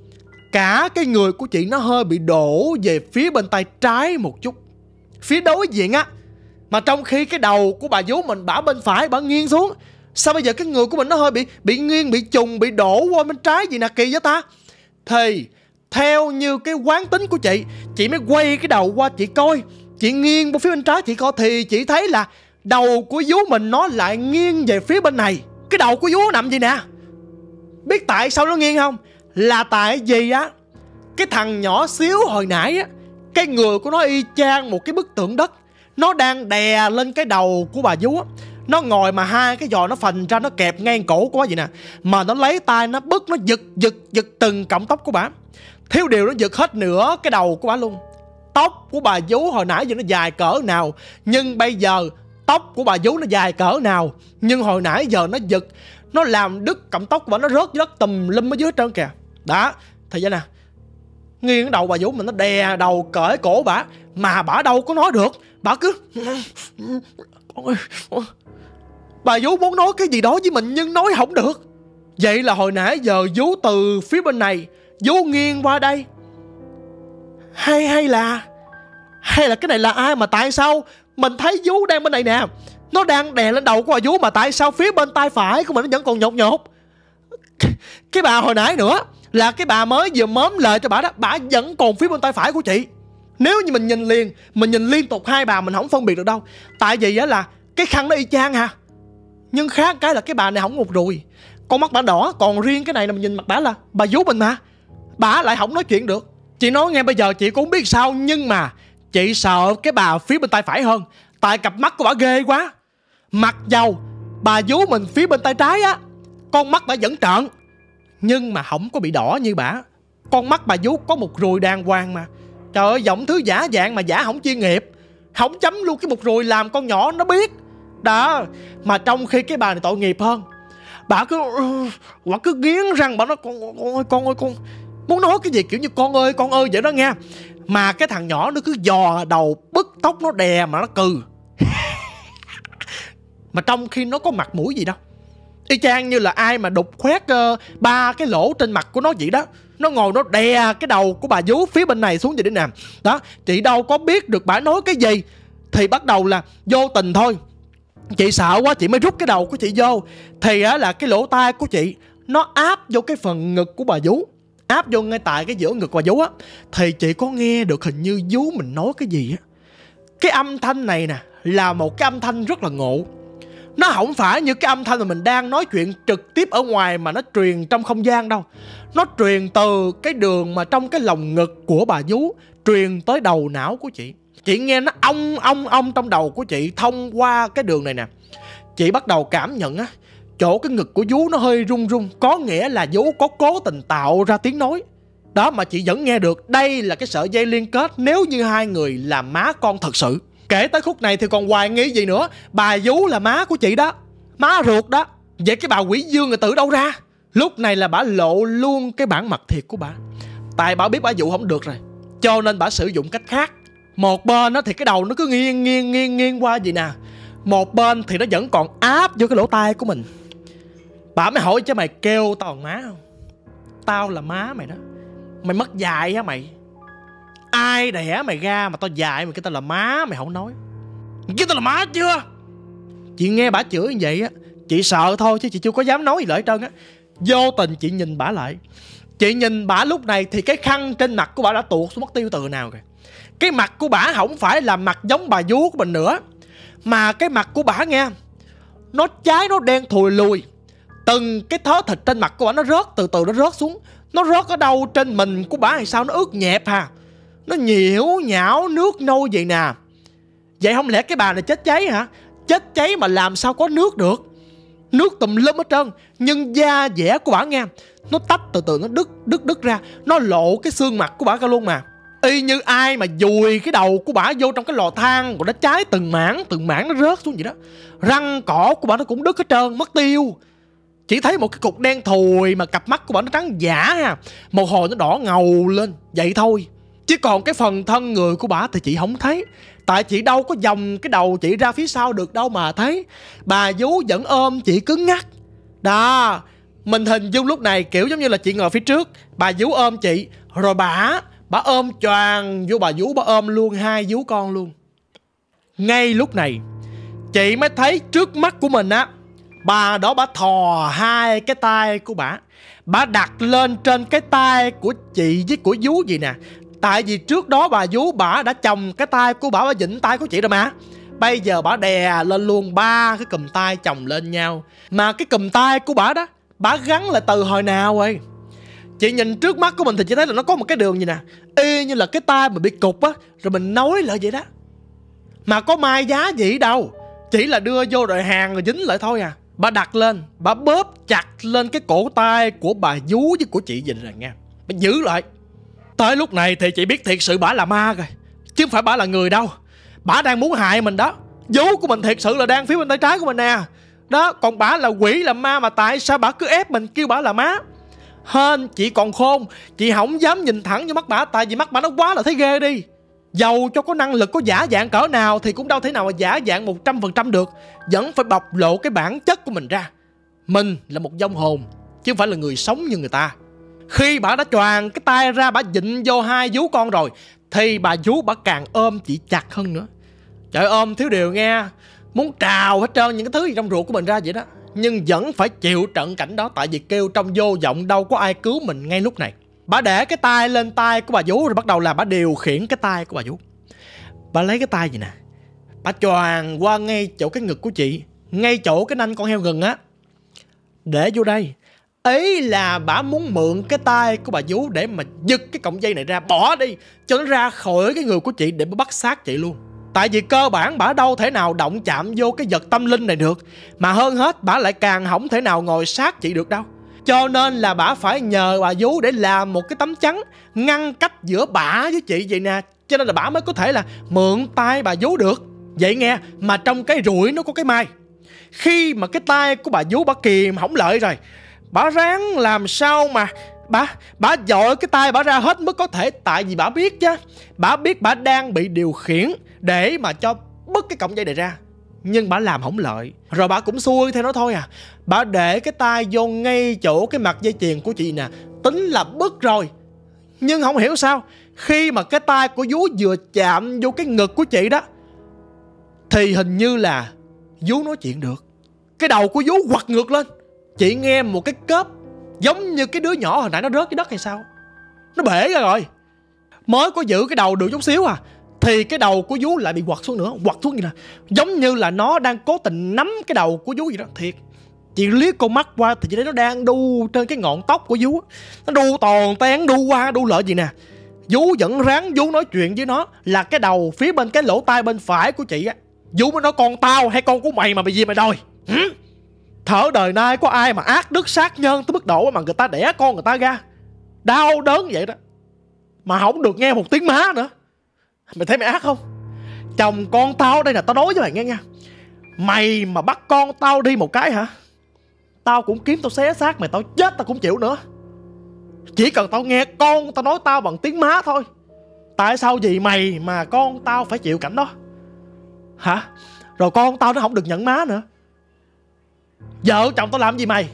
cả cái người của chị nó hơi bị đổ về phía bên tay trái một chút, phía đối diện á. Mà trong khi cái đầu của bà vú mình bả bên phải, bả nghiêng xuống. Sao bây giờ cái người của mình nó hơi bị bị nghiêng, bị trùng, bị đổ qua bên trái gì nè, kỳ vậy ta. Thì theo như cái quán tính của chị, chị mới quay cái đầu qua chị coi. Chị nghiêng qua phía bên trái chị coi thì chị thấy là đầu của vú mình nó lại nghiêng về phía bên này. Cái đầu của vú nằm gì nè. Biết tại sao nó nghiêng không? Là tại vì á, cái thằng nhỏ xíu hồi nãy á, cái người của nó y chang một cái bức tượng đất. Nó đang đè lên cái đầu của bà vú á. Nó ngồi mà hai cái giò nó phành ra, nó kẹp ngang cổ của bà vậy nè. Mà nó lấy tay nó bứt, nó giật giật giật từng cọng tóc của bà. Thiếu điều nó giật hết nửa cái đầu của bà luôn. Tóc của bà vú hồi nãy giờ nó dài cỡ nào, nhưng bây giờ tóc của bà vú nó dài cỡ nào, nhưng hồi nãy giờ nó giật, nó làm đứt cọng tóc của bà, nó rớt dưới đất tùm lum ở dưới hết trơn kìa. Đó, thì vậy nè, nghiêng cái đầu bà vú mình, nó đè đầu cởi cổ bả. Mà bả đâu có nói được, bả cứ Bà vú muốn nói cái gì đó với mình nhưng nói không được. Vậy là hồi nãy giờ vú từ phía bên này vú nghiêng qua đây. Hay hay là Hay là cái này là ai mà tại sao mình thấy vú đang bên này nè, nó đang đè lên đầu của bà vú, mà tại sao phía bên tay phải của mình nó vẫn còn nhột nhột. Cái bà hồi nãy nữa là cái bà mới vừa mớm lời cho bà đó, bà vẫn còn phía bên tay phải của chị. Nếu như mình nhìn liền, mình nhìn liên tục hai bà mình không phân biệt được đâu. Tại vì á là cái khăn nó y chang ha, nhưng khác cái là cái bà này không một ruồi, con mắt bà đỏ. Còn riêng cái này là mình nhìn mặt bà là bà vú mình mà, bà lại không nói chuyện được. Chị nói nghe bây giờ chị cũng không biết sao, nhưng mà chị sợ cái bà phía bên tay phải hơn. Tại cặp mắt của bà ghê quá. Mặc dầu bà vú mình phía bên tay trái á, con mắt bà vẫn trợn, nhưng mà không có bị đỏ như bà. Con mắt bà vú có một ruồi đàng hoàng mà. Trời ơi, giọng thứ giả dạng mà giả không chuyên nghiệp, không chấm luôn cái một ruồi làm con nhỏ nó biết đó. Mà trong khi cái bà này tội nghiệp hơn, bà cứ bà cứ nghiến răng, bà nói con, con ơi con ơi con muốn nói cái gì kiểu như con ơi con ơi vậy đó nghe. Mà cái thằng nhỏ nó cứ dò đầu bứt tóc nó đè mà nó cừ. Mà trong khi nó có mặt mũi gì đâu, y chang như là ai mà đục khoét uh, ba cái lỗ trên mặt của nó vậy đó. Nó ngồi nó đè cái đầu của bà vú phía bên này xuống vậy để nè. Đó, chị đâu có biết được bà nói cái gì. Thì bắt đầu là vô tình thôi, chị sợ quá chị mới rút cái đầu của chị vô. Thì á là cái lỗ tai của chị nó áp vô cái phần ngực của bà vú, áp vô ngay tại cái giữa ngực bà vú á. Thì chị có nghe được hình như vú mình nói cái gì á. Cái âm thanh này nè là một cái âm thanh rất là ngộ. Nó không phải như cái âm thanh mà mình đang nói chuyện trực tiếp ở ngoài mà nó truyền trong không gian đâu. Nó truyền từ cái đường mà trong cái lồng ngực của bà vú, truyền tới đầu não của chị. Chị nghe nó ong ong ong trong đầu của chị thông qua cái đường này nè. Chị bắt đầu cảm nhận á, chỗ cái ngực của vú nó hơi rung rung, có nghĩa là vú có cố tình tạo ra tiếng nói. Đó, mà chị vẫn nghe được. Đây là cái sợi dây liên kết nếu như hai người là má con thật sự. Kể tới khúc này thì còn hoài nghi gì nữa. Bà vú là má của chị đó, má ruột đó. Vậy cái bà quỷ dương người tử đâu ra? Lúc này là bà lộ luôn cái bản mặt thiệt của bà. Tại bà biết bà dụ không được rồi, cho nên bà sử dụng cách khác. Một bên đó thì cái đầu nó cứ nghiêng nghiêng nghiêng nghiêng qua vậy nè, một bên thì nó vẫn còn áp vô cái lỗ tai của mình. Bà mới hỏi chứ mày kêu tao bằng má không? Tao là má mày đó. Mày mất dạy hả mày? Ai đẻ mày ra mà tao dạy mày cái tao là má mày không nói? Mày kêu tao là má chưa? Chị nghe bà chửi như vậy á, chị sợ thôi chứ chị chưa có dám nói gì lại hết trơn á. Vô tình chị nhìn bả lại. Chị nhìn bả lúc này thì cái khăn trên mặt của bả đã tuột xuống mất tiêu từ nào rồi. Cái mặt của bả không phải là mặt giống bà vú của mình nữa, mà cái mặt của bả nghe, nó trái nó đen thùi lùi. Từng cái thớ thịt trên mặt của bả nó rớt từ từ nó rớt xuống. Nó rớt ở đâu trên mình của bả hay sao nó ướt nhẹp hà. Nó nhiễu nhão nước nôi vậy nè. Vậy không lẽ cái bà này chết cháy hả? Chết cháy mà làm sao có nước được? Nước tùm lum hết trơn. Nhưng da dẻ của bả nghe, nó tách từ từ nó đứt đứt đứt ra. Nó lộ cái xương mặt của bả ra luôn mà. Y như ai mà dùi cái đầu của bả vô trong cái lò than, rồi nó cháy từng mảng từng mảng nó rớt xuống vậy đó. Răng cỏ của bả nó cũng đứt hết trơn, mất tiêu. Chỉ thấy một cái cục đen thùi mà cặp mắt của bả nó trắng giả ha, mồ hôi nó đỏ ngầu lên vậy thôi. Chứ còn cái phần thân người của bả thì chị không thấy. Tại chị đâu có vòng cái đầu chị ra phía sau được đâu mà thấy. Bà vú vẫn ôm chị cứng ngắc. Đó, mình hình dung lúc này kiểu giống như là chị ngồi phía trước, bà vú ôm chị, rồi bà Bà ôm choàng vô bà vú, bà ôm luôn hai vú con luôn. Ngay lúc này chị mới thấy trước mắt của mình á, bà đó bà thò hai cái tay của bà, bà đặt lên trên cái tay của chị với của vú gì nè. Tại vì trước đó bà vú bà đã chồng cái tay của bà, bà vịnh tay của chị rồi mà. Bây giờ bà đè lên luôn ba cái cùm tay chồng lên nhau. Mà cái cùm tay của bà đó, bà gắn là từ hồi nào rồi. Chị nhìn trước mắt của mình thì chị thấy là nó có một cái đường gì nè, y như là cái tay mà bị cục á, rồi mình nối lại vậy đó. Mà có mai giá gì đâu, chỉ là đưa vô rồi hàng rồi dính lại thôi à. Bà đặt lên, bà bóp chặt lên cái cổ tay của bà vú với của chị vậy rồi nghe. Bà giữ lại. Tới lúc này thì chị biết thiệt sự bả là ma rồi, chứ không phải bả là người đâu. Bả đang muốn hại mình đó. Vú của mình thiệt sự là đang phía bên tay trái của mình nè. Đó, còn bả là quỷ là ma mà tại sao bả cứ ép mình kêu bả là má. Hên chị còn khôn, chị không dám nhìn thẳng vô mắt bả, tại vì mắt bả nó quá là thấy ghê đi. Dầu cho có năng lực, có giả dạng cỡ nào thì cũng đâu thể nào mà giả dạng một trăm phần trăm được. Vẫn phải bộc lộ cái bản chất của mình ra. Mình là một vong hồn, chứ không phải là người sống như người ta. Khi bà đã choàng cái tay ra, bà dịnh vô hai vú con rồi, thì bà vú bà càng ôm chị chặt hơn nữa. Trời, ôm thiếu điều nghe, muốn trào hết trơn những cái thứ gì trong ruột của mình ra vậy đó. Nhưng vẫn phải chịu trận cảnh đó, tại vì kêu trong vô vọng, đâu có ai cứu mình ngay lúc này. Bà để cái tay lên tay của bà vú, rồi bắt đầu là bà điều khiển cái tay của bà vú. Bà lấy cái tay gì nè, bà choàng qua ngay chỗ cái ngực của chị, ngay chỗ cái nanh con heo rừng á, để vô đây. Ấy là bà muốn mượn cái tay của bà vú để mà giật cái cọng dây này ra, bỏ đi cho nó ra khỏi cái người của chị, để bà bắt xác chị luôn. Tại vì cơ bản bà đâu thể nào động chạm vô cái vật tâm linh này được. Mà hơn hết bà lại càng không thể nào ngồi sát chị được đâu. Cho nên là bà phải nhờ bà vú để làm một cái tấm chắn ngăn cách giữa bả với chị vậy nè. Cho nên là bả mới có thể là mượn tay bà vú được. Vậy nghe, mà trong cái rủi nó có cái mai. Khi mà cái tay của bà vú bà kìm hỏng lợi rồi, bà ráng làm sao mà Bà bà dội cái tay bà ra hết mức có thể. Tại vì bà biết chứ, bà biết bà đang bị điều khiển để mà cho bứt cái cọng dây này ra. Nhưng bà làm hỏng lợi, rồi bà cũng xuôi theo nó thôi à. Bà để cái tay vô ngay chỗ cái mặt dây chuyền của chị nè, tính là bứt rồi. Nhưng không hiểu sao, khi mà cái tay của vú vừa chạm vô cái ngực của chị đó, thì hình như là vú nói chuyện được. Cái đầu của vú quặt ngược lên. Chị nghe một cái cớp giống như cái đứa nhỏ hồi nãy nó rớt cái đất hay sao, nó bể ra rồi. Mới có giữ cái đầu được chút xíu à, thì cái đầu của vú lại bị quặt xuống nữa. Quặt xuống như là giống như là nó đang cố tình nắm cái đầu của vú vậy đó. Thiệt, chị liếc con mắt qua thì chị thấy nó đang đu trên cái ngọn tóc của vú. Nó đu toàn tén, đu qua đu lợi gì nè. Vú vẫn ráng vú nói chuyện với nó, là cái đầu phía bên cái lỗ tai bên phải của chị á. Vú mới nói con tao hay con của mày mà bị gì mày đòi. Hử? Thở đời nay có ai mà ác đức sát nhân tới mức độ mà người ta đẻ con người ta ra đau đớn vậy đó mà không được nghe một tiếng má nữa. Mày thấy mày ác không? Chồng con tao đây là tao nói với mày nghe nha, mày mà bắt con tao đi một cái hả, tao cũng kiếm tao xé xác mày, tao chết tao cũng chịu nữa. Chỉ cần tao nghe con tao nói tao bằng tiếng má thôi. Tại sao vì mày mà con tao phải chịu cảnh đó hả? Rồi con tao nó không được nhận má nữa. Vợ chồng tao làm gì mày?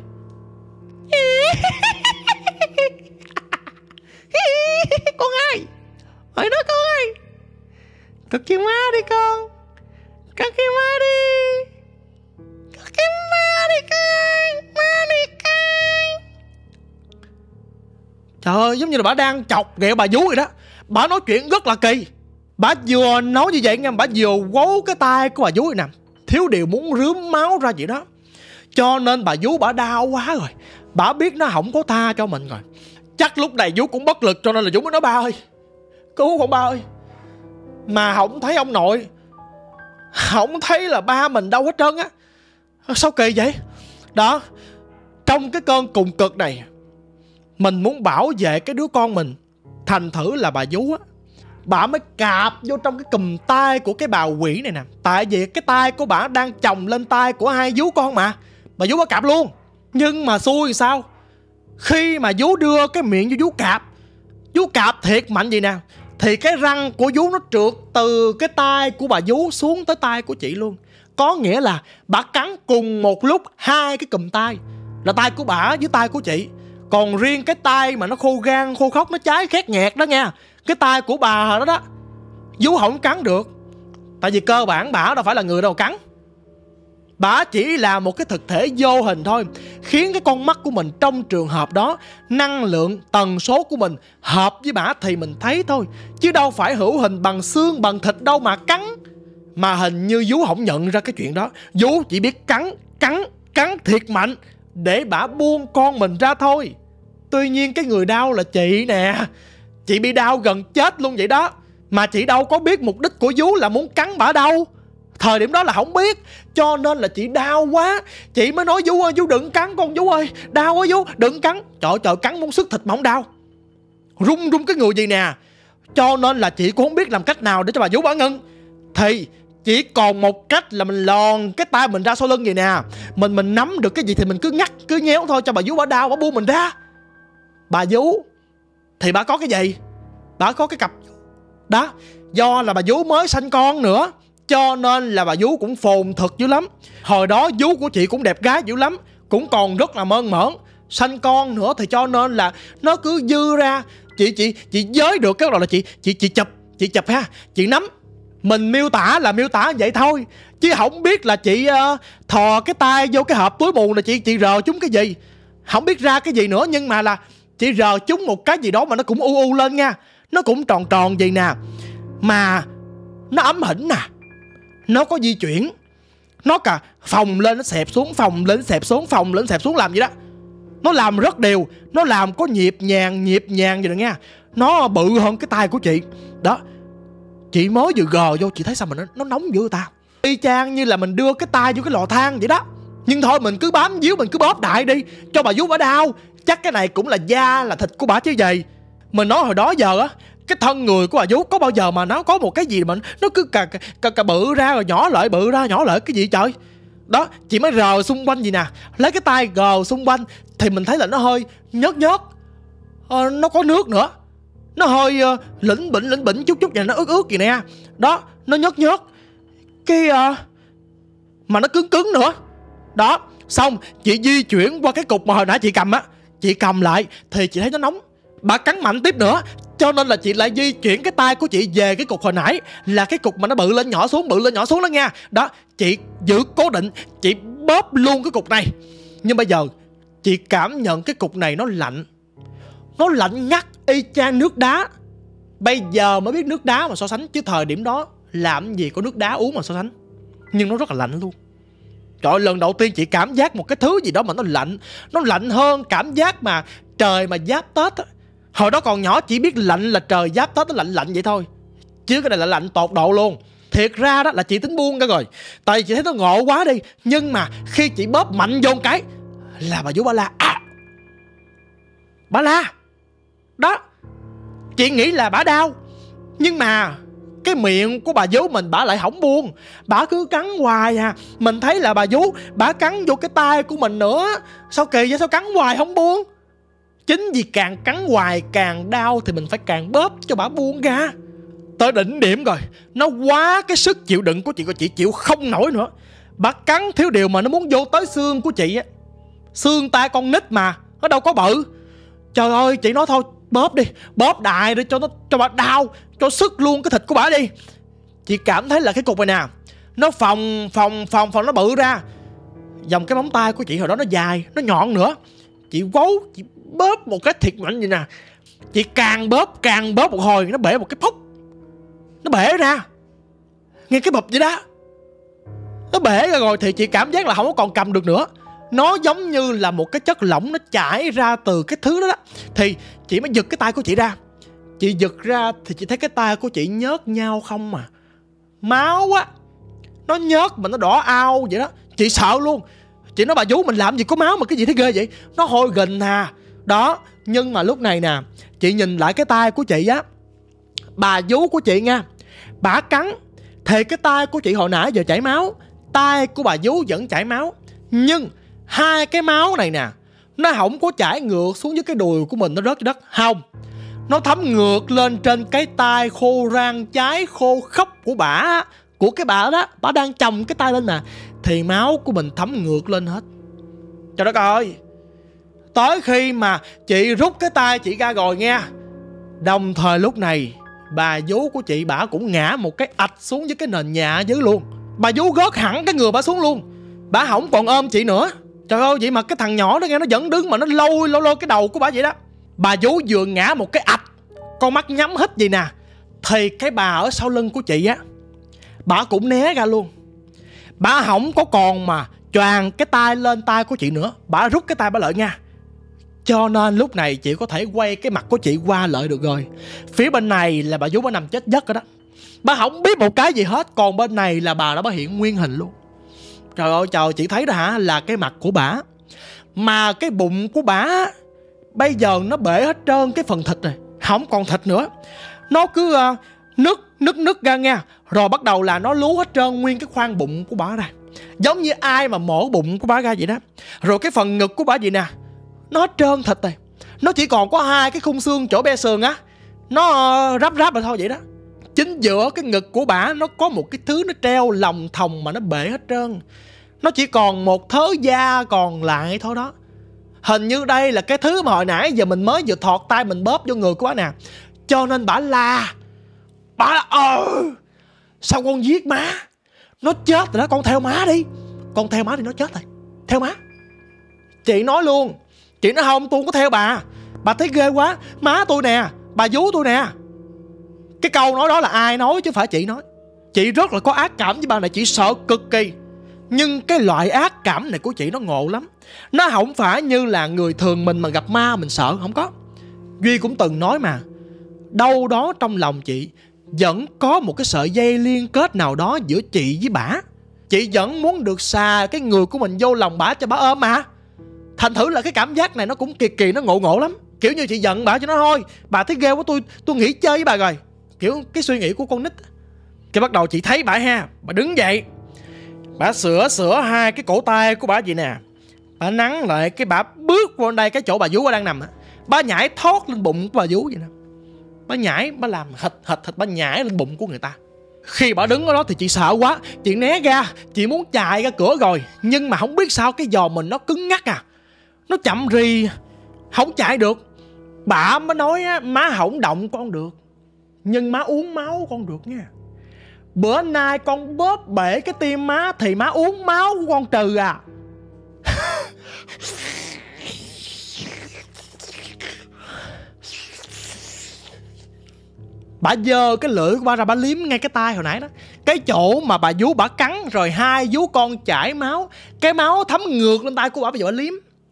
Con ơi, hỏi nói con ơi, cất cái má đi con, cất cái má đi, cất cái má đi con, má đi con. Trời ơi, giống như là bà đang chọc ghẹo bà vú vậy đó. Bà nói chuyện rất là kỳ. Bà vừa nói như vậy nha, bà vừa quấu cái tay của bà vú vậy nè, thiếu điều muốn rướm máu ra vậy đó. Cho nên bà vú bà đau quá rồi, bà biết nó không có tha cho mình rồi. Chắc lúc này vú cũng bất lực, cho nên là vú mới nói ba ơi, cứu con ba ơi. Mà không thấy ông nội, không thấy là ba mình đâu hết trơn á. Sao kỳ vậy? Đó, trong cái cơn cùng cực này, mình muốn bảo vệ cái đứa con mình, thành thử là bà vú á, bà mới cạp vô trong cái cùm tay của cái bà quỷ này nè. Tại vì cái tay của bà đang chồng lên tay của hai vú con mà, bà vú bà cạp luôn. Nhưng mà xui sao, khi mà vú đưa cái miệng vô vú cạp, vú cạp thiệt mạnh vậy nè, thì cái răng của vú nó trượt từ cái tay của bà vú xuống tới tay của chị luôn. Có nghĩa là bà cắn cùng một lúc hai cái cùm tay, là tay của bà với tay của chị. Còn riêng cái tay mà nó khô gan khô khóc, nó cháy khét nhẹt đó nha, cái tay của bà đó đó, vú không cắn được. Tại vì cơ bản bà đâu phải là người đâu cắn. Bà chỉ là một cái thực thể vô hình thôi, khiến cái con mắt của mình trong trường hợp đó, năng lượng, tần số của mình hợp với bà thì mình thấy thôi. Chứ đâu phải hữu hình bằng xương bằng thịt đâu mà cắn. Mà hình như vú không nhận ra cái chuyện đó. Vú chỉ biết cắn, cắn, cắn thiệt mạnh để bà buông con mình ra thôi. Tuy nhiên cái người đau là chị nè. Chị bị đau gần chết luôn vậy đó. Mà chị đâu có biết mục đích của vú là muốn cắn bà đâu. Thời điểm đó là không biết. Cho nên là chị đau quá, chị mới nói vú ơi, vú đừng cắn con vú ơi, đau quá vú, đừng cắn. Trời trời, cắn muốn sức thịt mà không đau, rung rung cái người gì nè. Cho nên là chị cũng không biết làm cách nào để cho bà vú bà ngưng. Thì chỉ còn một cách là mình lòn cái tay mình ra sau lưng vậy nè. Mình mình nắm được cái gì thì mình cứ ngắt, cứ nhéo thôi cho bà vú bà đau, bà buông mình ra. Bà vú thì bà có cái gì? Bà có cái cặp Đó, do là bà vú mới sanh con nữa, cho nên là bà vú cũng phồn thực dữ lắm. Hồi đó vú của chị cũng đẹp gái dữ lắm, cũng còn rất là mơn mởn. Sanh con nữa thì cho nên là nó cứ dư ra. Chị chị chị giới được cái đó là chị chị chị chụp, chị chụp ha, chị nắm. Mình miêu tả là miêu tả vậy thôi, chứ không biết là chị uh, thò cái tay vô cái hộp túi mù là chị chị rờ chúng cái gì, không biết ra cái gì nữa. Nhưng mà là chị rờ chúng một cái gì đó mà nó cũng u u lên nha, nó cũng tròn tròn vậy nè, mà nó ấm hỉnh nè, nó có di chuyển, nó cả phồng lên nó xẹp xuống, phồng lên xẹp xuống, phồng lên xẹp xuống, làm gì đó. Nó làm rất đều, nó làm có nhịp nhàng, nhịp nhàng vậy nè nha. Nó bự hơn cái tay của chị. Đó, chị mới vừa gờ vô, chị thấy sao mà nó, nó nóng dữ ta. Y chang như là mình đưa cái tay vô cái lò than vậy đó. Nhưng thôi mình cứ bám víu, mình cứ bóp đại đi, cho bà vú bả đau. Chắc cái này cũng là da, là thịt của bả chứ gì. Mình nói hồi đó giờ á, cái thân người của bà vú có bao giờ mà nó có một cái gì mà nó cứ cà, cà, cà bự ra rồi nhỏ lại, bự ra nhỏ lại, cái gì trời. Đó, chị mới rờ xung quanh gì nè, lấy cái tay gờ xung quanh thì mình thấy là nó hơi nhớt nhớt, ờ, nó có nước nữa, nó hơi uh, lĩnh bỉnh lĩnh bỉnh chút chút vậy, nó ướt ướt gì nè. Đó, nó nhớt nhớt cái uh, mà nó cứng cứng nữa. Đó, xong chị di chuyển qua cái cục mà hồi nãy chị cầm á, chị cầm lại thì chị thấy nó nóng. Bà cắn mạnh tiếp nữa, cho nên là chị lại di chuyển cái tay của chị về cái cục hồi nãy, là cái cục mà nó bự lên nhỏ xuống, bự lên nhỏ xuống đó nha. Đó, chị giữ cố định, chị bóp luôn cái cục này. Nhưng bây giờ chị cảm nhận cái cục này nó lạnh, nó lạnh ngắt y chang nước đá. Bây giờ mới biết nước đá mà so sánh, chứ thời điểm đó làm gì có nước đá uống mà so sánh. Nhưng nó rất là lạnh luôn. Trời ơi, lần đầu tiên chị cảm giác một cái thứ gì đó mà nó lạnh. Nó lạnh hơn cảm giác mà trời mà giáp Tết á. Hồi đó còn nhỏ chỉ biết lạnh là trời giáp Tết nó lạnh lạnh vậy thôi, chứ cái này là lạnh tột độ luôn. Thiệt ra đó là chị tính buông ra rồi, tại vì chị thấy nó ngộ quá đi. Nhưng mà khi chị bóp mạnh vô một cái là bà vú bà la. À, bà la. Đó, chị nghĩ là bà đau, nhưng mà cái miệng của bà vú mình bả lại không buông, bả cứ cắn hoài à. Mình thấy là bà vú bả cắn vô cái tay của mình nữa. Sao kỳ vậy, sao cắn hoài không buông? Chính vì càng cắn hoài càng đau thì mình phải càng bóp cho bả buông ra. Tới đỉnh điểm rồi, nó quá cái sức chịu đựng của chị, của chị chịu không nổi nữa. Bả cắn thiếu điều mà nó muốn vô tới xương của chị á. Xương tay con nít mà, nó đâu có bự. Trời ơi, chị nói thôi bóp đi, bóp đại đi cho nó, cho bà đau, cho sức luôn cái thịt của bà đi. Chị cảm thấy là cái cục này nè, nó phồng phồng phồng phồng, nó bự ra. Dòng cái móng tay của chị hồi đó nó dài, nó nhọn nữa. Chị quấu, chị bóp một cái thiệt mạnh vậy nè. Chị càng bóp càng bóp một hồi, nó bể một cái phốc, nó bể ra, nghe cái bụp vậy đó. Nó bể ra rồi thì chị cảm giác là không có còn cầm được nữa. Nó giống như là một cái chất lỏng nó chảy ra từ cái thứ đó, đó. Thì chị mới giật cái tay của chị ra. Chị giật ra thì chị thấy cái tay của chị nhớt nhau không mà. Máu á, nó nhớt mà nó đỏ ao vậy đó. Chị sợ luôn. Chị nói bà vú mình làm gì có máu mà cái gì thấy ghê vậy. Nó hôi gình hà. Đó, nhưng mà lúc này nè, chị nhìn lại cái tay của chị á, bà vú của chị nha, bả cắn thì cái tay của chị hồi nãy giờ chảy máu, tay của bà vú vẫn chảy máu. Nhưng hai cái máu này nè, nó không có chảy ngược xuống dưới cái đùi của mình nó rớt đất. Không, nó thấm ngược lên trên cái tay khô rang trái khô khốc của bả, của cái bà đó. Bả đang chồng cái tay lên nè, thì máu của mình thấm ngược lên hết. Trời đất ơi. Tới khi mà chị rút cái tay chị ra rồi nha, đồng thời lúc này bà vú của chị bả cũng ngã một cái ạch xuống dưới cái nền nhà dưới luôn. Bà vú gớt hẳn cái người bả xuống luôn, bả không còn ôm chị nữa. Trời ơi, vậy mà cái thằng nhỏ đó nghe nó vẫn đứng mà nó lôi lôi lôi cái đầu của bả vậy đó. Bà vú vừa ngã một cái ạch, con mắt nhắm hít vậy nè, thì cái bà ở sau lưng của chị á, bả cũng né ra luôn. Bả không có còn mà choàng cái tay lên tay của chị nữa, bả rút cái tay bả lại nha. Cho nên lúc này chị có thể quay cái mặt của chị qua lại được rồi. Phía bên này là bà vú bả nằm chết giấc rồi đó, bà không biết một cái gì hết. Còn bên này là bà đã bả hiện nguyên hình luôn. Trời ơi trời, chị thấy đó hả, là cái mặt của bả. Mà cái bụng của bả bây giờ nó bể hết trơn cái phần thịt này, không còn thịt nữa. Nó cứ uh, nứt nứt nứt ra nha. Rồi bắt đầu là nó lú hết trơn nguyên cái khoang bụng của bả ra, giống như ai mà mổ bụng của bả ra vậy đó. Rồi cái phần ngực của bả vậy nè, nó hết trơn thịt rồi. Nó chỉ còn có hai cái khung xương chỗ be sườn á, nó uh, ráp ráp rồi thôi vậy đó. Chính giữa cái ngực của bả nó có một cái thứ nó treo lòng thòng mà nó bể hết trơn. Nó chỉ còn một thớ da còn lại thôi đó. Hình như đây là cái thứ mà hồi nãy giờ mình mới vừa thọt tay mình bóp vô người của bả nè. Cho nên bả la. Bả ờ sao con giết má? Nó chết rồi đó, con theo má đi. Con theo má thì nó chết rồi. Theo má. Chị nói luôn. Chị nói không, tôi không có theo bà. Bà thấy ghê quá. Má tôi nè, bà vú tôi nè. Cái câu nói đó là ai nói chứ phải chị nói. Chị rất là có ác cảm với bà này, chị sợ cực kỳ. Nhưng cái loại ác cảm này của chị nó ngộ lắm. Nó không phải như là người thường mình mà gặp ma mình sợ, không có. Duy cũng từng nói mà, đâu đó trong lòng chị vẫn có một cái sợi dây liên kết nào đó giữa chị với bả. Chị vẫn muốn được xà cái người của mình vô lòng bả cho bả ôm mà. Thành thử là cái cảm giác này nó cũng kỳ kỳ, nó ngộ ngộ lắm. Kiểu như chị giận bả cho nó thôi, bà thấy ghê quá, tôi tôi nghỉ chơi với bà rồi. Kiểu cái suy nghĩ của con nít. Cái bắt đầu chị thấy bả ha, bà đứng dậy, bả sửa sửa hai cái cổ tay của bả vậy nè. Bả nắn lại cái bả bước vào đây cái chỗ bà vú bà đang nằm. Bả nhảy thoát lên bụng của bà vú vậy nè. Bả nhảy, bả làm hịch hịch hịch, bả nhảy lên bụng của người ta. Khi bả đứng ở đó thì chị sợ quá, chị né ra, chị muốn chạy ra cửa rồi. Nhưng mà không biết sao cái giò mình nó cứng ngắc à, nó chậm rì, không chạy được. Bả mới nói á, má không động con được, nhưng má uống máu con được nha. Bữa nay con bóp bể cái tim má thì má uống máu của con trừ à. Bà giơ cái lưỡi của bà ra, bà liếm ngay cái tay hồi nãy đó, cái chỗ mà bà vú bà cắn rồi hai vú con chảy máu, cái máu thấm ngược lên tay của bà. Bây giờ bà liếm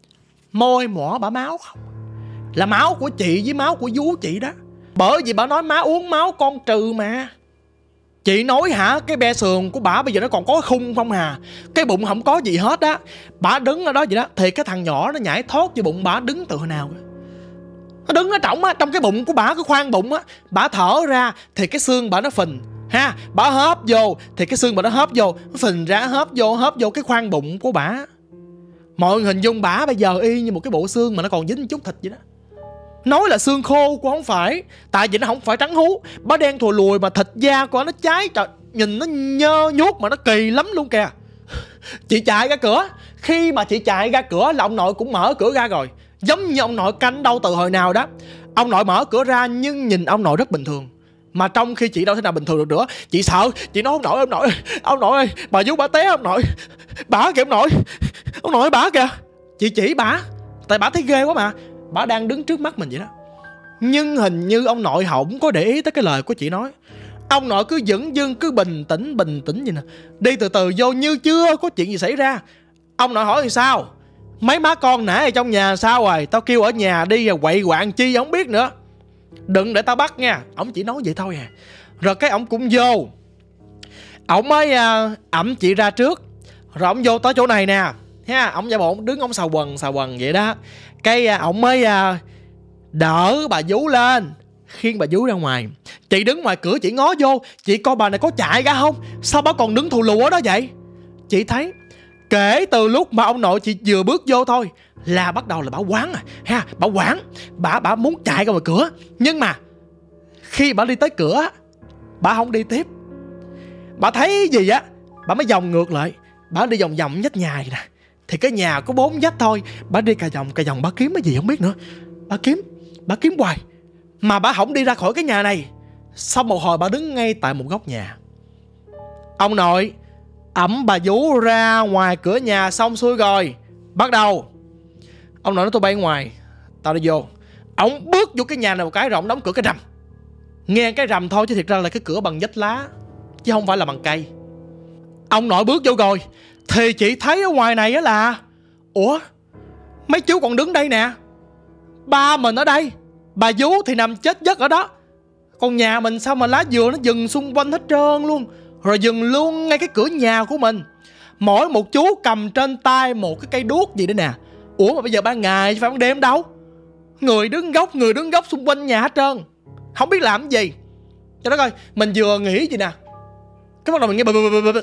môi mỏ bà máu không, là máu của chị với máu của vú chị đó. Bởi vì bà nói má uống máu con trừ mà. Chị nói hả, cái be sườn của bả bây giờ nó còn có khung không hà, cái bụng không có gì hết á. Bả đứng ở đó vậy đó, thì cái thằng nhỏ nó nhảy thoát vô bụng bả đứng từ hồi nào rồi. Nó đứng ở trỏng á, trong cái bụng của bả, cái khoang bụng á. Bả thở ra thì cái xương bả nó phình ha, bả hớp vô thì cái xương bả nó hớp vô, nó phình ra hớp vô hớp vô cái khoang bụng của bả. Mọi người hình dung bả bây giờ y như một cái bộ xương mà nó còn dính chút thịt vậy đó. Nói là xương khô cũng không phải, tại vì nó không phải trắng hú, bả đen thùi lùi mà thịt da của nó cháy, trời, nhìn nó nhơ nhuốc mà nó kỳ lắm luôn kìa. Chị chạy ra cửa, khi mà chị chạy ra cửa là ông nội cũng mở cửa ra rồi, giống như ông nội canh đâu từ hồi nào đó. Ông nội mở cửa ra nhưng nhìn ông nội rất bình thường, mà trong khi chị đâu thể nào bình thường được nữa. Chị sợ, chị nói ông nội, ông nội, ông nội ơi, bà vú bà té, ông nội, bả kìa ông nội, ông nội bả kìa. Chị chỉ bả, tại bả thấy ghê quá mà. Bả đang đứng trước mắt mình vậy đó. Nhưng hình như ông nội không có để ý tới cái lời của chị nói. Ông nội cứ dửng dưng, cứ bình tĩnh bình tĩnh vậy nè, đi từ từ vô như chưa có chuyện gì xảy ra. Ông nội hỏi thì sao, mấy má con nãy ở trong nhà sao rồi, tao kêu ở nhà đi rồi quậy quạng chi không biết nữa, đừng để tao bắt nha. Ông chỉ nói vậy thôi à. Rồi cái ông cũng vô, ông mới uh, ẵm chị ra trước, rồi ông vô tới chỗ này nè ha. Ông giả bộ đứng ông xào quần xào quần vậy đó. Cái uh, ông mới uh, đỡ bà vú lên, khiêng bà vú ra ngoài. Chị đứng ngoài cửa chị ngó vô, chị coi bà này có chạy ra không, sao bà còn đứng thù lù ở đó vậy. Chị thấy kể từ lúc mà ông nội chị vừa bước vô thôi là bắt đầu là bà quán à ha, bà quán, bà bà muốn chạy ra ngoài cửa. Nhưng mà khi bà đi tới cửa, bà không đi tiếp. Bà thấy gì á, bà mới vòng ngược lại, bà đi vòng vòng vách nhà vậy nè. Thì cái nhà có bốn vách thôi, bà đi cà vòng cà vòng, bà kiếm cái gì không biết nữa. Bà kiếm, bà kiếm hoài mà bà không đi ra khỏi cái nhà này. Sau một hồi bà đứng ngay tại một góc nhà. Ông nội ẵm bà vú ra ngoài cửa nhà xong xuôi rồi, bắt đầu ông nội nói tôi bay ngoài, tao đi vô. Ông bước vô cái nhà này một cái rồi ông đóng cửa cái rầm. Nghe cái rầm thôi chứ thiệt ra là cái cửa bằng vách lá chứ không phải là bằng cây. Ông nội bước vô rồi thì chị thấy ở ngoài này á là, ủa, mấy chú còn đứng đây nè, ba mình ở đây, bà vú thì nằm chết giấc ở đó. Còn nhà mình sao mà lá dừa nó dừng xung quanh hết trơn luôn, rồi dừng luôn ngay cái cửa nhà của mình. Mỗi một chú cầm trên tay một cái cây đuốc gì đấy nè. Ủa mà bây giờ ban ngày chứ phải ban đêm đâu. Người đứng góc, người đứng góc xung quanh nhà hết trơn, không biết làm cái gì. Cho nó coi, mình vừa nghĩ gì nè, cái bắt đầu mình nghe bự bự bự bự.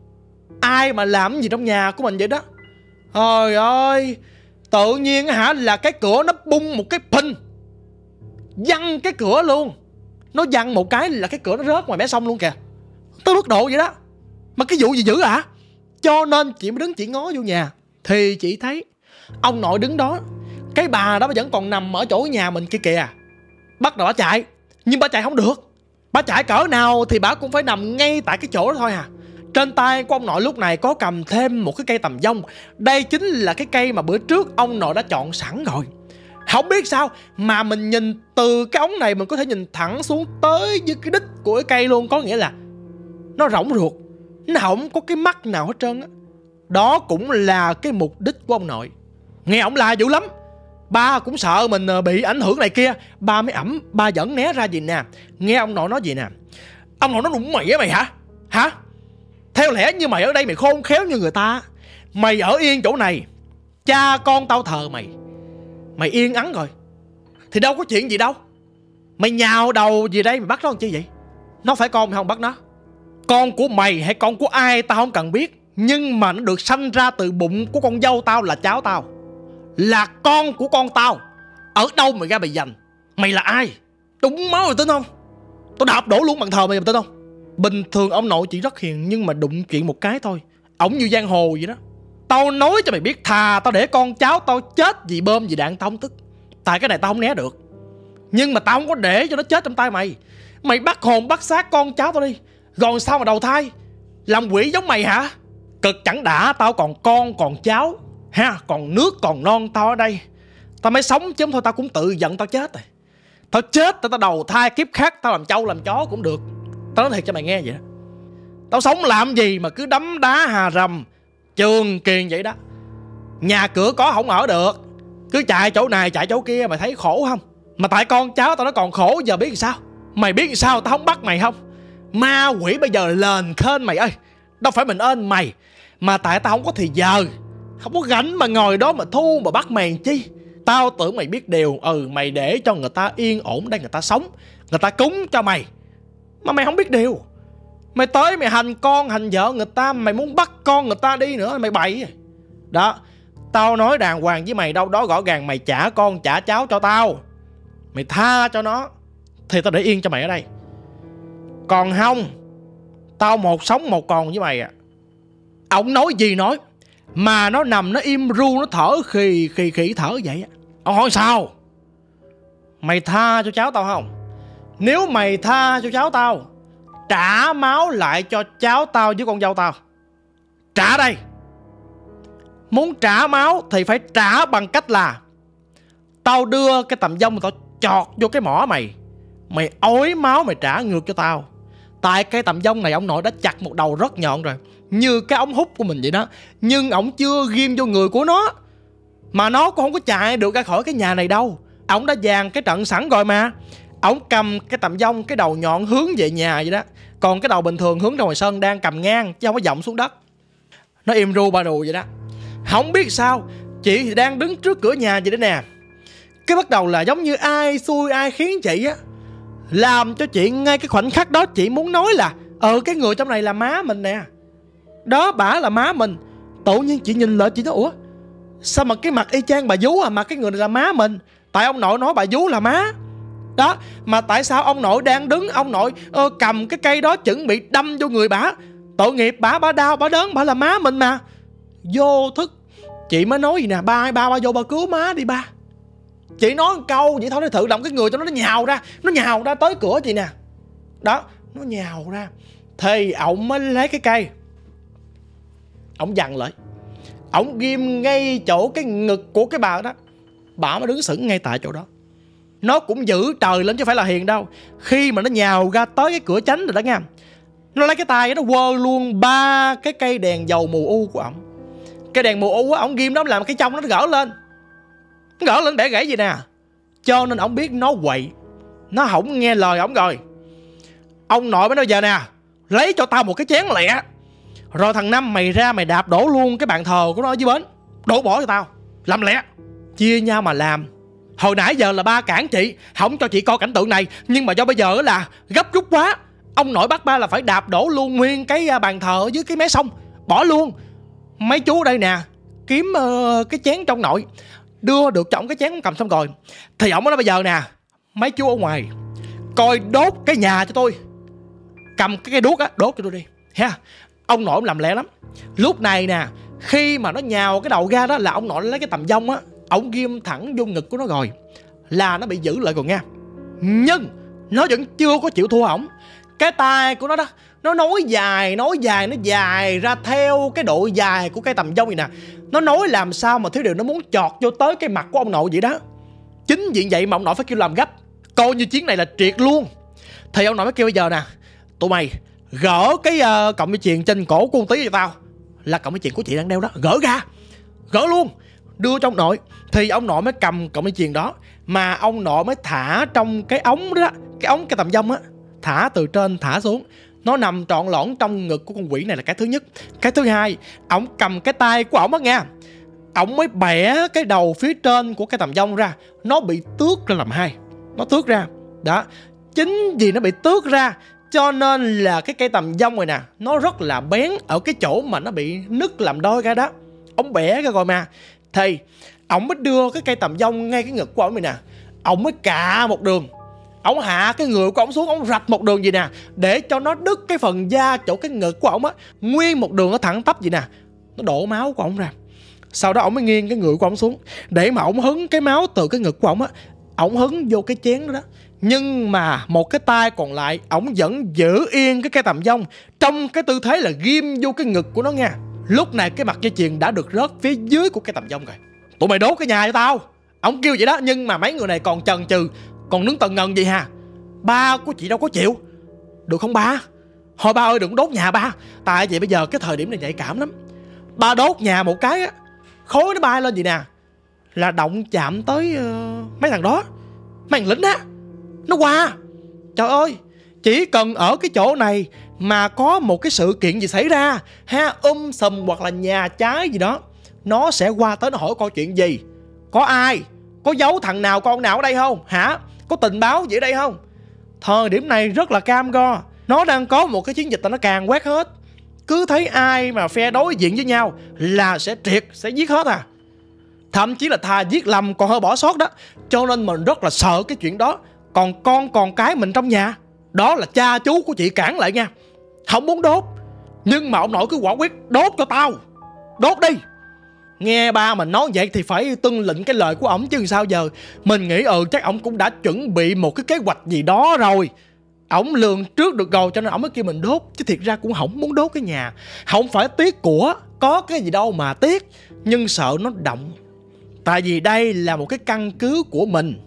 Ai mà làm gì trong nhà của mình vậy đó. Trời ơi, tự nhiên hả là cái cửa nó bung một cái phình, văng cái cửa luôn. Nó văng một cái là cái cửa nó rớt ngoài mé sông luôn kìa. Tới mức độ vậy đó. Mà cái vụ gì dữ hả? Cho nên chị mới đứng chị ngó vô nhà. Thì chị thấy ông nội đứng đó, cái bà đó vẫn còn nằm ở chỗ nhà mình kia kìa. Bắt đầu bà chạy, nhưng bà chạy không được. Bà chạy cỡ nào thì bà cũng phải nằm ngay tại cái chỗ đó thôi à. Trên tay của ông nội lúc này có cầm thêm một cái cây tầm dông. Đây chính là cái cây mà bữa trước ông nội đã chọn sẵn rồi. Không biết sao mà mình nhìn từ cái ống này mình có thể nhìn thẳng xuống tới với cái đích của cái cây luôn. Có nghĩa là nó rỗng ruột, nó không có cái mắt nào hết trơn á. Đó cũng là cái mục đích của ông nội. Nghe ông la dữ lắm. Ba cũng sợ mình bị ảnh hưởng này kia. Ba mới ẩm, ba vẫn né ra gì nè. Nghe ông nội nói gì nè: ông nội nó đụng mày á mày hả? Hả? Theo lẽ như mày ở đây mày khôn khéo như người ta, mày ở yên chỗ này, cha con tao thờ mày, mày yên ắng rồi thì đâu có chuyện gì đâu. Mày nhào đầu gì đây mày bắt nó làm chi vậy? Nó phải con mày không bắt nó. Con của mày hay con của ai tao không cần biết, nhưng mà nó được sanh ra từ bụng của con dâu tao là cháu tao, là con của con tao. Ở đâu mày ra mày giành? Mày là ai? Đúng máu rồi tin không? Tao đạp đổ luôn bàn thờ mày, mày tin không? Bình thường ông nội chỉ rất hiền, nhưng mà đụng chuyện một cái thôi ổng như giang hồ vậy đó. Tao nói cho mày biết, thà tao để con cháu tao chết vì bơm vì đạn tao không tức. Tại cái này tao không né được, nhưng mà tao không có để cho nó chết trong tay mày. Mày bắt hồn bắt xác con cháu tao đi, rồi sao mà đầu thai làm quỷ giống mày hả? Cực chẳng đã, tao còn con còn cháu ha, còn nước còn non tao ở đây. Tao mới sống chứ không thôi tao cũng tự giận tao chết rồi. Tao chết tao, tao đầu thai kiếp khác tao làm trâu làm chó cũng được. Tao nói thiệt cho mày nghe vậy đó. Tao sống làm gì mà cứ đấm đá hà rầm trường kiền vậy đó. Nhà cửa có không ở được, cứ chạy chỗ này chạy chỗ kia. Mày thấy khổ không? Mà tại con cháu tao nó còn khổ, giờ biết sao? Mày biết sao tao không bắt mày không? Ma quỷ bây giờ lên khên mày ơi. Đâu phải mình ơn mày, mà tại tao không có thì giờ, không có rảnh mà ngồi đó mà thu mà bắt mày chi. Tao tưởng mày biết điều. Ừ, mày để cho người ta yên ổn đây, người ta sống, người ta cúng cho mày, mà mày không biết điều. Mày tới mày hành con hành vợ người ta, mày muốn bắt con người ta đi nữa, mày bậy đó. Tao nói đàng hoàng với mày, đâu đó rõ ràng mày trả con trả cháu cho tao, mày tha cho nó thì tao để yên cho mày ở đây. Còn không, tao một sống một còn với mày à. Ông nói gì nói, mà nó nằm nó im ru, nó thở khì khì khì thở vậy á. Ông hỏi sao? Mày tha cho cháu tao không? Nếu mày tha cho cháu tao, trả máu lại cho cháu tao với con dâu tao. Trả đây. Muốn trả máu thì phải trả bằng cách là tao đưa cái tầm dông tao chọt vô cái mỏ mày, mày ói máu mày trả ngược cho tao. Tại cái tầm dông này ông nội đã chặt một đầu rất nhọn rồi, như cái ống hút của mình vậy đó, nhưng ổng chưa ghim vô người của nó, mà nó cũng không có chạy được ra khỏi cái nhà này đâu. Ổng đã dàn cái trận sẵn rồi mà. Ổng cầm cái tầm dông, cái đầu nhọn hướng về nhà vậy đó, còn cái đầu bình thường hướng ra ngoài sân, đang cầm ngang chứ không có vọng xuống đất. Nó im ru ba đù vậy đó. Không biết sao, chị thì đang đứng trước cửa nhà vậy đó nè, cái bắt đầu là giống như ai xui ai khiến chị á, làm cho chị ngay cái khoảnh khắc đó chị muốn nói là ờ cái người trong này là má mình nè, đó bả là má mình. Tự nhiên chị nhìn lại chị nói ủa sao mà cái mặt y chang bà vú à, mà cái người này là má mình. Tại ông nội nói bà vú là má đó, mà tại sao ông nội đang đứng, ông nội ờ, cầm cái cây đó chuẩn bị đâm vô người bả. Tội nghiệp bả, bả đau bả đớn, bả là má mình mà. Vô thức chị mới nói gì nè, ba ba ba vô ba cứu má đi ba. Chị nói một câu vậy thôi, nó tự động cái người cho nó nó nhào ra, nó nhào ra tới cửa chị nè. Đó, nó nhào ra. Thì ổng mới lấy cái cây, ổng dằn lại, ổng ghim ngay chỗ cái ngực của cái bà đó. Bà mới đứng sững ngay tại chỗ đó. Nó cũng giữ trời lên chứ phải là hiền đâu. Khi mà nó nhào ra tới cái cửa chánh rồi đó nha, nó lấy cái tay nó quơ luôn ba cái cây đèn dầu mù u của ổng. Cái đèn mù u á, ổng ghim nó làm cái trong nó gỡ lên, nó gỡ lên bẻ gãy gì nè. Cho nên ổng biết nó quậy, nó không nghe lời ổng rồi. Ông nội mới nói giờ nè, lấy cho tao một cái chén lẹ, rồi thằng Năm mày ra mày đạp đổ luôn cái bàn thờ của nó ở dưới bến, đổ bỏ cho tao, làm lẹ. Chia nhau mà làm. Hồi nãy giờ là ba cản chị, không cho chị coi cảnh tượng này, nhưng mà do bây giờ là gấp rút quá, ông nội bắt ba là phải đạp đổ luôn nguyên cái bàn thờ ở dưới cái mé sông, bỏ luôn. Mấy chú đây nè, kiếm uh, cái chén trong nội, đưa được cho ông cái chén cầm xong rồi. Thì ổng nói bây giờ nè, mấy chú ở ngoài coi đốt cái nhà cho tôi. Cầm cái cây đuốc á, đốt cho tôi đi ha. Ông nội ông làm lẹ lắm. Lúc này nè, khi mà nó nhào cái đầu ra đó là ông nội lấy cái tầm vong á, ông ghim thẳng vô ngực của nó rồi, là nó bị giữ lại rồi nha. Nhưng nó vẫn chưa có chịu thua ổng. Cái tay của nó đó, nó nối dài, nối dài, nó dài ra theo cái độ dài của cái tầm vong này nè. Nó nối làm sao mà thiếu điều nó muốn chọt vô tới cái mặt của ông nội vậy đó. Chính vì vậy mà ông nội phải kêu làm gấp, coi như chuyến này là triệt luôn. Thì ông nội mới kêu bây giờ nè, tụi mày gỡ cái uh, cọng dây chuyền trên cổ của con Tí cho tao. Là cọng dây chuyền của chị đang đeo đó, gỡ ra, gỡ luôn, đưa cho ông nội. Thì ông nội mới cầm cọng dây chuyền đó, mà ông nội mới thả trong cái ống đó, cái ống cái tầm vong á, thả từ trên thả xuống. Nó nằm trọn lỏn trong ngực của con quỷ này là cái thứ nhất. Cái thứ hai, ổng cầm cái tay của ổng á nha, ổng mới bẻ cái đầu phía trên của cái tầm vong ra. Nó bị tước ra làm hai, nó tước ra đó. Chính vì nó bị tước ra cho nên là cái cây tầm vong này nè, nó rất là bén ở cái chỗ mà nó bị nứt làm đôi ra đó. Ổng bẻ ra rồi mà. Thì ổng mới đưa cái cây tầm vong ngay cái ngực của ổng này nè, ổng mới cạ một đường. Ổng hạ cái người của ổng xuống, ổng rạch một đường gì nè, để cho nó đứt cái phần da chỗ cái ngực của ổng á, nguyên một đường nó thẳng tắp gì nè, nó đổ máu của ổng ra. Sau đó ổng mới nghiêng cái người của ổng xuống, để mà ổng hứng cái máu từ cái ngực của ổng á, ổng hứng vô cái chén đó đó. Nhưng mà một cái tay còn lại, ổng vẫn giữ yên cái cây tầm vong trong cái tư thế là ghim vô cái ngực của nó nha. Lúc này cái mặt dây chuyền đã được rớt phía dưới của cái tầm vong rồi. Tụi mày đốt cái nhà cho tao, ổng kêu vậy đó. Nhưng mà mấy người này còn chần chừ, còn đứng tần ngần gì hà. Ba của chị đâu có chịu. Được không ba? Thôi ba ơi đừng đốt nhà ba. Tại vì bây giờ cái thời điểm này nhạy cảm lắm. Ba đốt nhà một cái á, khói nó bay lên vậy nè, là động chạm tới uh, mấy thằng đó, mấy thằng lính á, nó qua. Trời ơi, chỉ cần ở cái chỗ này mà có một cái sự kiện gì xảy ra ha, um sùm hoặc là nhà cháy gì đó, nó sẽ qua tới nó hỏi coi chuyện gì, có ai, có giấu thằng nào con nào ở đây không hả, có tình báo gì ở đây không. Thời điểm này rất là cam go. Nó đang có một cái chiến dịch là nó càng quét hết. Cứ thấy ai mà phe đối diện với nhau là sẽ triệt, sẽ giết hết à. Thậm chí là thà giết lầm còn hơn bỏ sót đó. Cho nên mình rất là sợ cái chuyện đó. Còn con còn cái mình trong nhà, đó là cha chú của chị cản lại nha, không muốn đốt. Nhưng mà ông nội cứ quả quyết đốt cho tao, đốt đi. Nghe ba mình nói vậy thì phải tuân lệnh cái lời của ổng chứ sao giờ. Mình nghĩ ừ chắc ổng cũng đã chuẩn bị một cái kế hoạch gì đó rồi, ổng lường trước được rồi cho nên ổng mới kêu mình đốt. Chứ thiệt ra cũng không muốn đốt cái nhà, không phải tiếc của, có cái gì đâu mà tiếc, nhưng sợ nó động. Tại vì đây là một cái căn cứ của mình.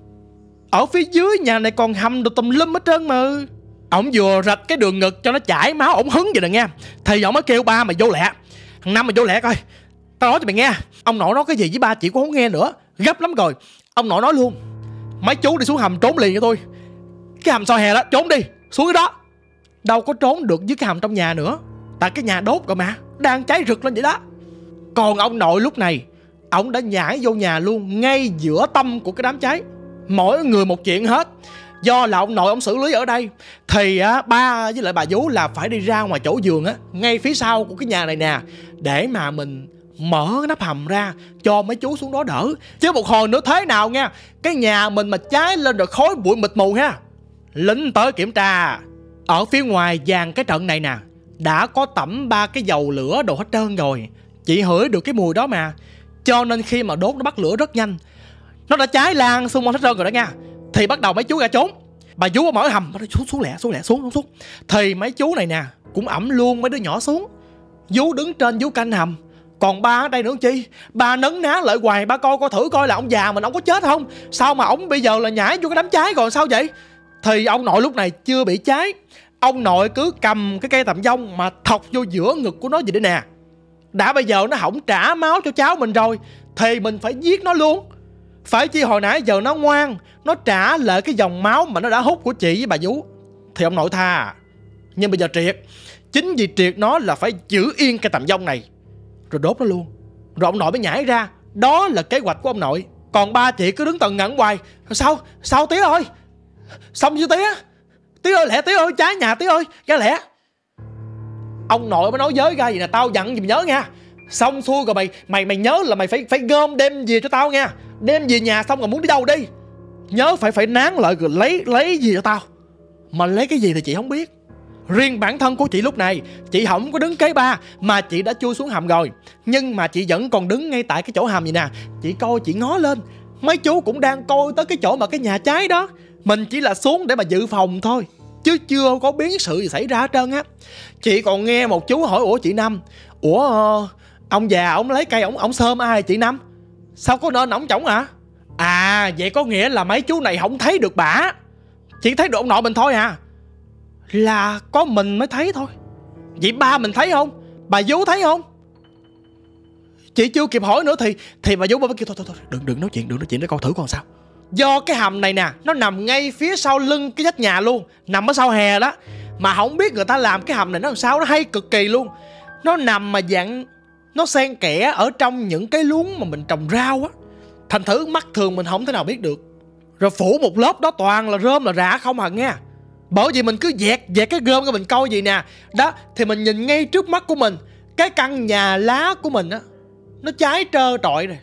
Ở phía dưới nhà này còn hầm đồ tùm lum hết trơn mà. Ổng vừa rạch cái đường ngực cho nó chảy máu, ổng hứng vậy nè nghe. Thì ổng mới kêu ba mày vô lẹ, thằng Năm mày vô lẹ coi, tao nói cho mày nghe. Ông nội nói cái gì với ba chị cũng không nghe nữa, gấp lắm rồi. Ông nội nói luôn, mấy chú đi xuống hầm trốn liền cho tôi. Cái hầm sau hè đó, trốn đi, xuống cái đó. Đâu có trốn được dưới cái hầm trong nhà nữa, tại cái nhà đốt rồi mà, đang cháy rực lên vậy đó. Còn ông nội lúc này, ông đã nhảy vô nhà luôn, ngay giữa tâm của cái đám cháy. Mỗi người một chuyện hết. Do là ông nội ông xử lý ở đây, thì á, ba với lại bà vú là phải đi ra ngoài chỗ giường á, ngay phía sau của cái nhà này nè, để mà mình mở cái nắp hầm ra cho mấy chú xuống đó đỡ. Chứ một hồi nữa thế nào nha, cái nhà mình mà cháy lên rồi khói bụi mịt mù ha, lính tới kiểm tra. Ở phía ngoài dàn cái trận này nè, đã có tẩm ba cái dầu lửa đồ hết trơn rồi. Chị hửi được cái mùi đó mà. Cho nên khi mà đốt nó bắt lửa rất nhanh. Nó đã cháy lan xung quanh hết trơn rồi đó nha. Thì bắt đầu mấy chú ra trốn. Bà vú mở hầm, xuống xuống lẹ, xuống lẹ, xuống xuống xuống. Thì mấy chú này nè cũng ẩm luôn mấy đứa nhỏ xuống. Vú đứng trên vú canh hầm, còn ba ở đây nữa chi. Ba nấn ná lại hoài, ba coi coi thử coi là ông già mình ông có chết không. Sao mà ông bây giờ là nhảy vô cái đám cháy rồi sao vậy. Thì ông nội lúc này chưa bị cháy. Ông nội cứ cầm cái cây tầm vong mà thọc vô giữa ngực của nó vậy đây nè. Đã bây giờ nó không trả máu cho cháu mình rồi, thì mình phải giết nó luôn. Phải chi hồi nãy giờ nó ngoan, nó trả lại cái dòng máu mà nó đã hút của chị với bà vú, thì ông nội tha. Nhưng bây giờ triệt. Chính vì triệt nó là phải giữ yên cái tầm vong này, rồi đốt nó luôn. Rồi ông nội mới nhảy ra. Đó là kế hoạch của ông nội. Còn ba chị cứ đứng tần ngẩn hoài. Sao, sao Tía ơi, xong chưa Tía, Tía ơi lẹ, Tía ơi cháy nhà Tía ơi, ra lẹ. Ông nội mới nói với ra gì nè, tao dặn gì mày nhớ nha. Xong xuôi rồi mày mày mày nhớ là mày phải phải gom đem về cho tao nha. Đem về nhà xong rồi muốn đi đâu đi, nhớ phải phải nán lại rồi lấy lấy gì cho tao. Mà lấy cái gì thì chị không biết. Riêng bản thân của chị lúc này, chị không có đứng kế ba mà chị đã chui xuống hầm rồi. Nhưng mà chị vẫn còn đứng ngay tại cái chỗ hầm vậy nè. Chị coi, chị ngó lên, mấy chú cũng đang coi tới cái chỗ mà cái nhà cháy đó. Mình chỉ là xuống để mà dự phòng thôi, chứ chưa có biến sự gì xảy ra hết trơn á. Chị còn nghe một chú hỏi: ủa chị Năm, ủa ông già ông lấy cây ông ông sơm ai chị Năm? Sao có nên ổng chổng hả? À vậy có nghĩa là mấy chú này không thấy được bả, chỉ thấy được ông nội mình thôi à? Là có mình mới thấy thôi. Vậy ba mình thấy không? Bà vú thấy không? Chị chưa kịp hỏi nữa thì thì bà vú bà mới kêu thôi thôi thôi đừng đừng nói chuyện đừng nói chuyện để coi thử con sao. Do cái hầm này nè, nó nằm ngay phía sau lưng cái vách nhà luôn, nằm ở sau hè đó. Mà không biết người ta làm cái hầm này nó làm sao, nó hay cực kỳ luôn. Nó nằm mà dạng nó xen kẽ ở trong những cái luống mà mình trồng rau á, thành thử mắt thường mình không thể nào biết được. Rồi phủ một lớp đó toàn là rơm là rạ không à nghe. Bởi vì mình cứ dẹt dẹt cái gom cái mình coi gì nè. Đó thì mình nhìn ngay trước mắt của mình, cái căn nhà lá của mình á, nó cháy trơ trọi rồi.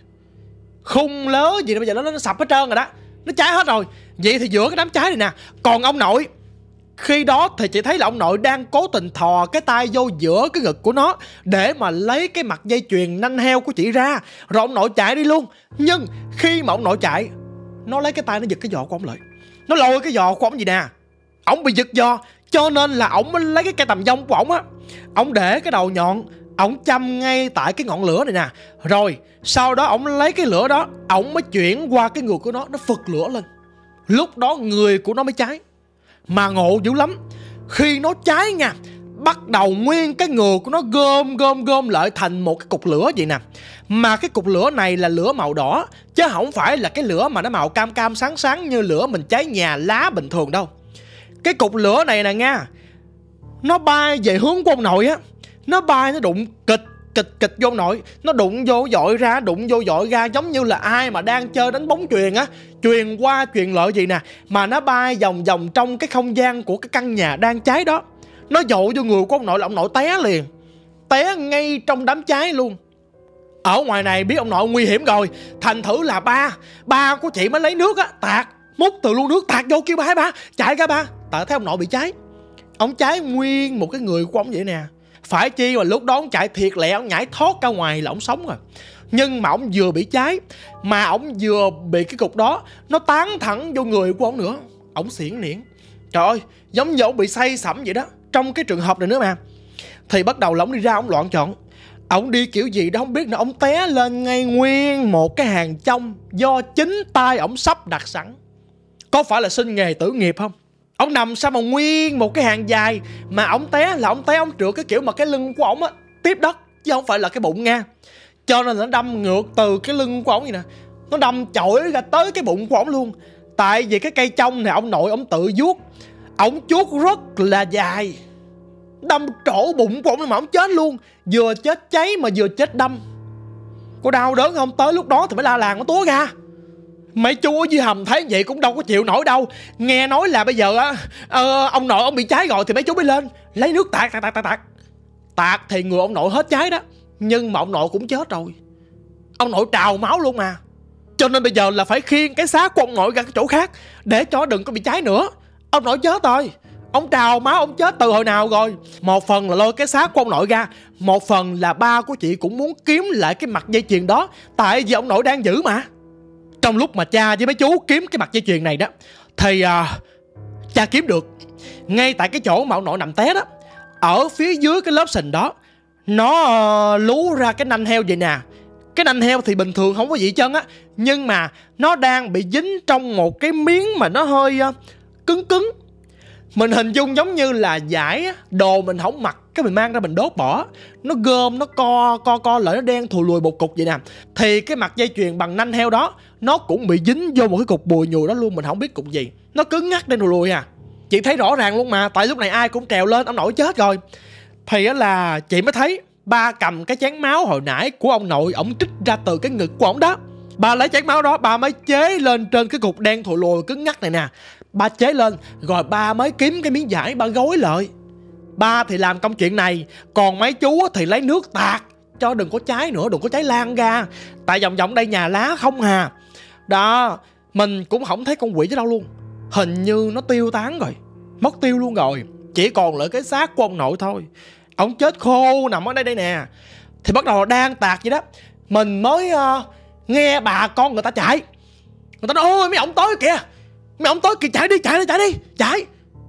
Khung lớ gì đó bây giờ nó, nó sập hết trơn rồi đó, nó cháy hết rồi. Vậy thì giữa cái đám cháy này nè, còn ông nội, khi đó thì chị thấy là ông nội đang cố tình thò cái tay vô giữa cái ngực của nó để mà lấy cái mặt dây chuyền nanh heo của chị ra, rồi ông nội chạy đi luôn. Nhưng khi mà ông nội chạy, nó lấy cái tay nó giật cái giò của ông lại, nó lôi cái giò của ông gì nè. Ông bị giật giò, cho nên là ông mới lấy cái cây tầm vong của ông á, ông để cái đầu nhọn, ông châm ngay tại cái ngọn lửa này nè. Rồi sau đó ông lấy cái lửa đó, ông mới chuyển qua cái người của nó, nó phật lửa lên. Lúc đó người của nó mới cháy. Mà ngộ dữ lắm, khi nó cháy nha, bắt đầu nguyên cái người của nó gom gom gom lại thành một cái cục lửa vậy nè. Mà cái cục lửa này là lửa màu đỏ, chứ không phải là cái lửa mà nó màu cam cam sáng sáng như lửa mình cháy nhà lá bình thường đâu. Cái cục lửa này nè nha, nó bay về hướng của ông nội á. Nó bay nó đụng kịch kịch kịch vô ông nội, nó đụng vô dội ra, đụng vô dội ra, giống như là ai mà đang chơi đánh bóng chuyền á, chuyền qua chuyền lại gì nè. Mà nó bay vòng vòng trong cái không gian của cái căn nhà đang cháy đó. Nó dội vô người của ông nội là ông nội té liền, té ngay trong đám cháy luôn. Ở ngoài này biết ông nội nguy hiểm rồi, thành thử là ba ba của chị mới lấy nước á, tạt múc từ luôn nước tạt vô kêu ba ba chạy ra ba. Tại thấy ông nội bị cháy, ông cháy nguyên một cái người của ông vậy nè. Phải chi mà lúc đó ông chạy thiệt lẹ, ông nhảy thoát ra ngoài là ông sống rồi. Nhưng mà ông vừa bị cháy, mà ông vừa bị cái cục đó nó tán thẳng vô người của ông nữa. Ông xiển niễn, trời ơi, giống như ông bị say sẩm vậy đó. Trong cái trường hợp này nữa mà, thì bắt đầu là ông đi ra ông loạn trọn. Ông đi kiểu gì đó không biết nữa, ông té lên ngay nguyên một cái hàng trong do chính tay ông sắp đặt sẵn. Có phải là sinh nghề tử nghiệp không? Ông nằm sao mà nguyên một cái hàng dài, mà ông té là ông té ông trượt cái kiểu mà cái lưng của ông á tiếp đất, chứ không phải là cái bụng nha. Cho nên nó đâm ngược từ cái lưng của ông vậy nè, nó đâm chổi ra tới cái bụng của ông luôn. Tại vì cái cây chông này ông nội ông tự vuốt, ông chuốt rất là dài, đâm trổ bụng của ông mà ông chết luôn. Vừa chết cháy mà vừa chết đâm. Có đau đớn không? Tới lúc đó thì mới la làng nó túa ra. Mấy chú ở dưới hầm thấy vậy cũng đâu có chịu nổi đâu. Nghe nói là bây giờ á, ờ, ông nội ông bị cháy rồi thì mấy chú mới lên lấy nước tạt tạt tạt tạt tạt. Tạt thì người ông nội hết cháy đó, nhưng mà ông nội cũng chết rồi. Ông nội trào máu luôn mà. Cho nên bây giờ là phải khiêng cái xác của ông nội ra cái chỗ khác để cho đừng có bị cháy nữa. Ông nội chết rồi, ông trào máu, ông chết từ hồi nào rồi. Một phần là lôi cái xác của ông nội ra, một phần là ba của chị cũng muốn kiếm lại cái mặt dây chuyền đó, tại vì ông nội đang giữ mà. Trong lúc mà cha với mấy chú kiếm cái mặt dây chuyền này đó, thì à, cha kiếm được ngay tại cái chỗ mà ông nội nằm té đó. Ở phía dưới cái lớp sình đó, nó uh, lú ra cái nanh heo vậy nè. Cái nanh heo thì bình thường không có gì hết trơn á, nhưng mà nó đang bị dính trong một cái miếng mà nó hơi uh, cứng cứng. Mình hình dung giống như là vải đồ mình không mặc, cái mình mang ra mình đốt bỏ, nó gom, nó co co co lại, nó đen thùi lùi một cục vậy nè. Thì cái mặt dây chuyền bằng nanh heo đó, nó cũng bị dính vô một cái cục bùi nhùi đó luôn. Mình không biết cục gì, nó cứng ngắc đen thùi lùi à. Chị thấy rõ ràng luôn mà, tại lúc này ai cũng trèo lên, ông nội chết rồi. Thì á là chị mới thấy ba cầm cái chén máu hồi nãy của ông nội, ổng trích ra từ cái ngực của ổng đó. Ba lấy chén máu đó, ba mới chế lên trên cái cục đen thùi lùi cứng ngắc này nè. Ba chế lên, rồi ba mới kiếm cái miếng vải ba gối lại. Ba thì làm công chuyện này, còn mấy chú thì lấy nước tạt cho đừng có cháy nữa, đừng có cháy lan ra. Tại vòng vòng đây nhà lá không hà. Đó, mình cũng không thấy con quỷ chứ đâu luôn. Hình như nó tiêu tán rồi. Mất tiêu luôn rồi. Chỉ còn lại cái xác của ông nội thôi. Ông chết khô nằm ở đây đây nè. Thì bắt đầu đang tạc vậy đó, mình mới uh, nghe bà con người ta chạy. Người ta nói ôi mấy ổng tới kìa, mấy ổng tới kìa, chạy đi chạy đi chạy đi chạy.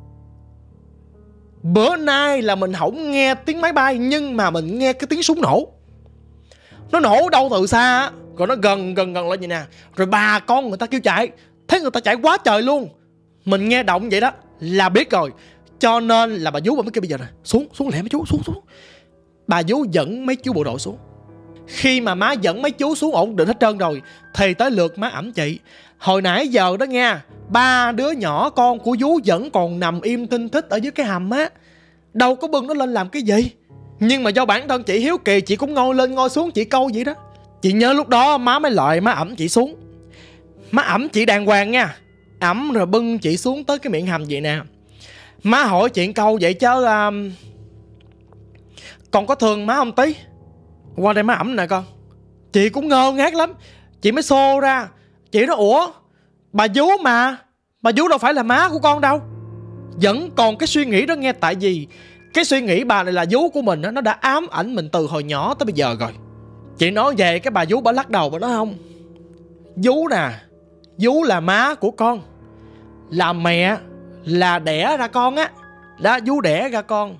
Bữa nay là mình không nghe tiếng máy bay, nhưng mà mình nghe cái tiếng súng nổ. Nó nổ đâu từ xa, rồi nó gần gần gần lên vậy nè. Rồi bà con người ta kêu chạy, thấy người ta chạy quá trời luôn. Mình nghe động vậy đó là biết rồi. Cho nên là bà vú bà mới kêu bây giờ nè, xuống xuống lẹ mấy chú, xuống xuống. Bà vú dẫn mấy chú bộ đội xuống. Khi mà má dẫn mấy chú xuống ổn định hết trơn rồi thì tới lượt má ẵm chị. Hồi nãy giờ đó nha, ba đứa nhỏ con của vú vẫn còn nằm im thinh thích ở dưới cái hầm á, đâu có bưng nó lên làm cái gì. Nhưng mà do bản thân chị hiếu kỳ, chị cũng ngồi lên ngồi xuống chị câu vậy đó. Chị nhớ lúc đó má mới loại má ẵm chị xuống. Má ẵm chị đàng hoàng nha, ẵm rồi bưng chị xuống tới cái miệng hầm vậy nè. Má hỏi chuyện câu vậy chứ uh, con có thương má không tí? Qua đây má ẩm nè con. Chị cũng ngơ ngác lắm. Chị mới xô ra. Chị nói ủa, bà vú mà, bà vú đâu phải là má của con đâu. Vẫn còn cái suy nghĩ đó nghe. Tại vì cái suy nghĩ bà này là vú của mình đó, nó đã ám ảnh mình từ hồi nhỏ tới bây giờ rồi. Chị nói về cái bà vú bà lắc đầu bà nói không. Vú nè, vú là má của con, là mẹ, là đẻ ra con á. Đó, vú đẻ ra con.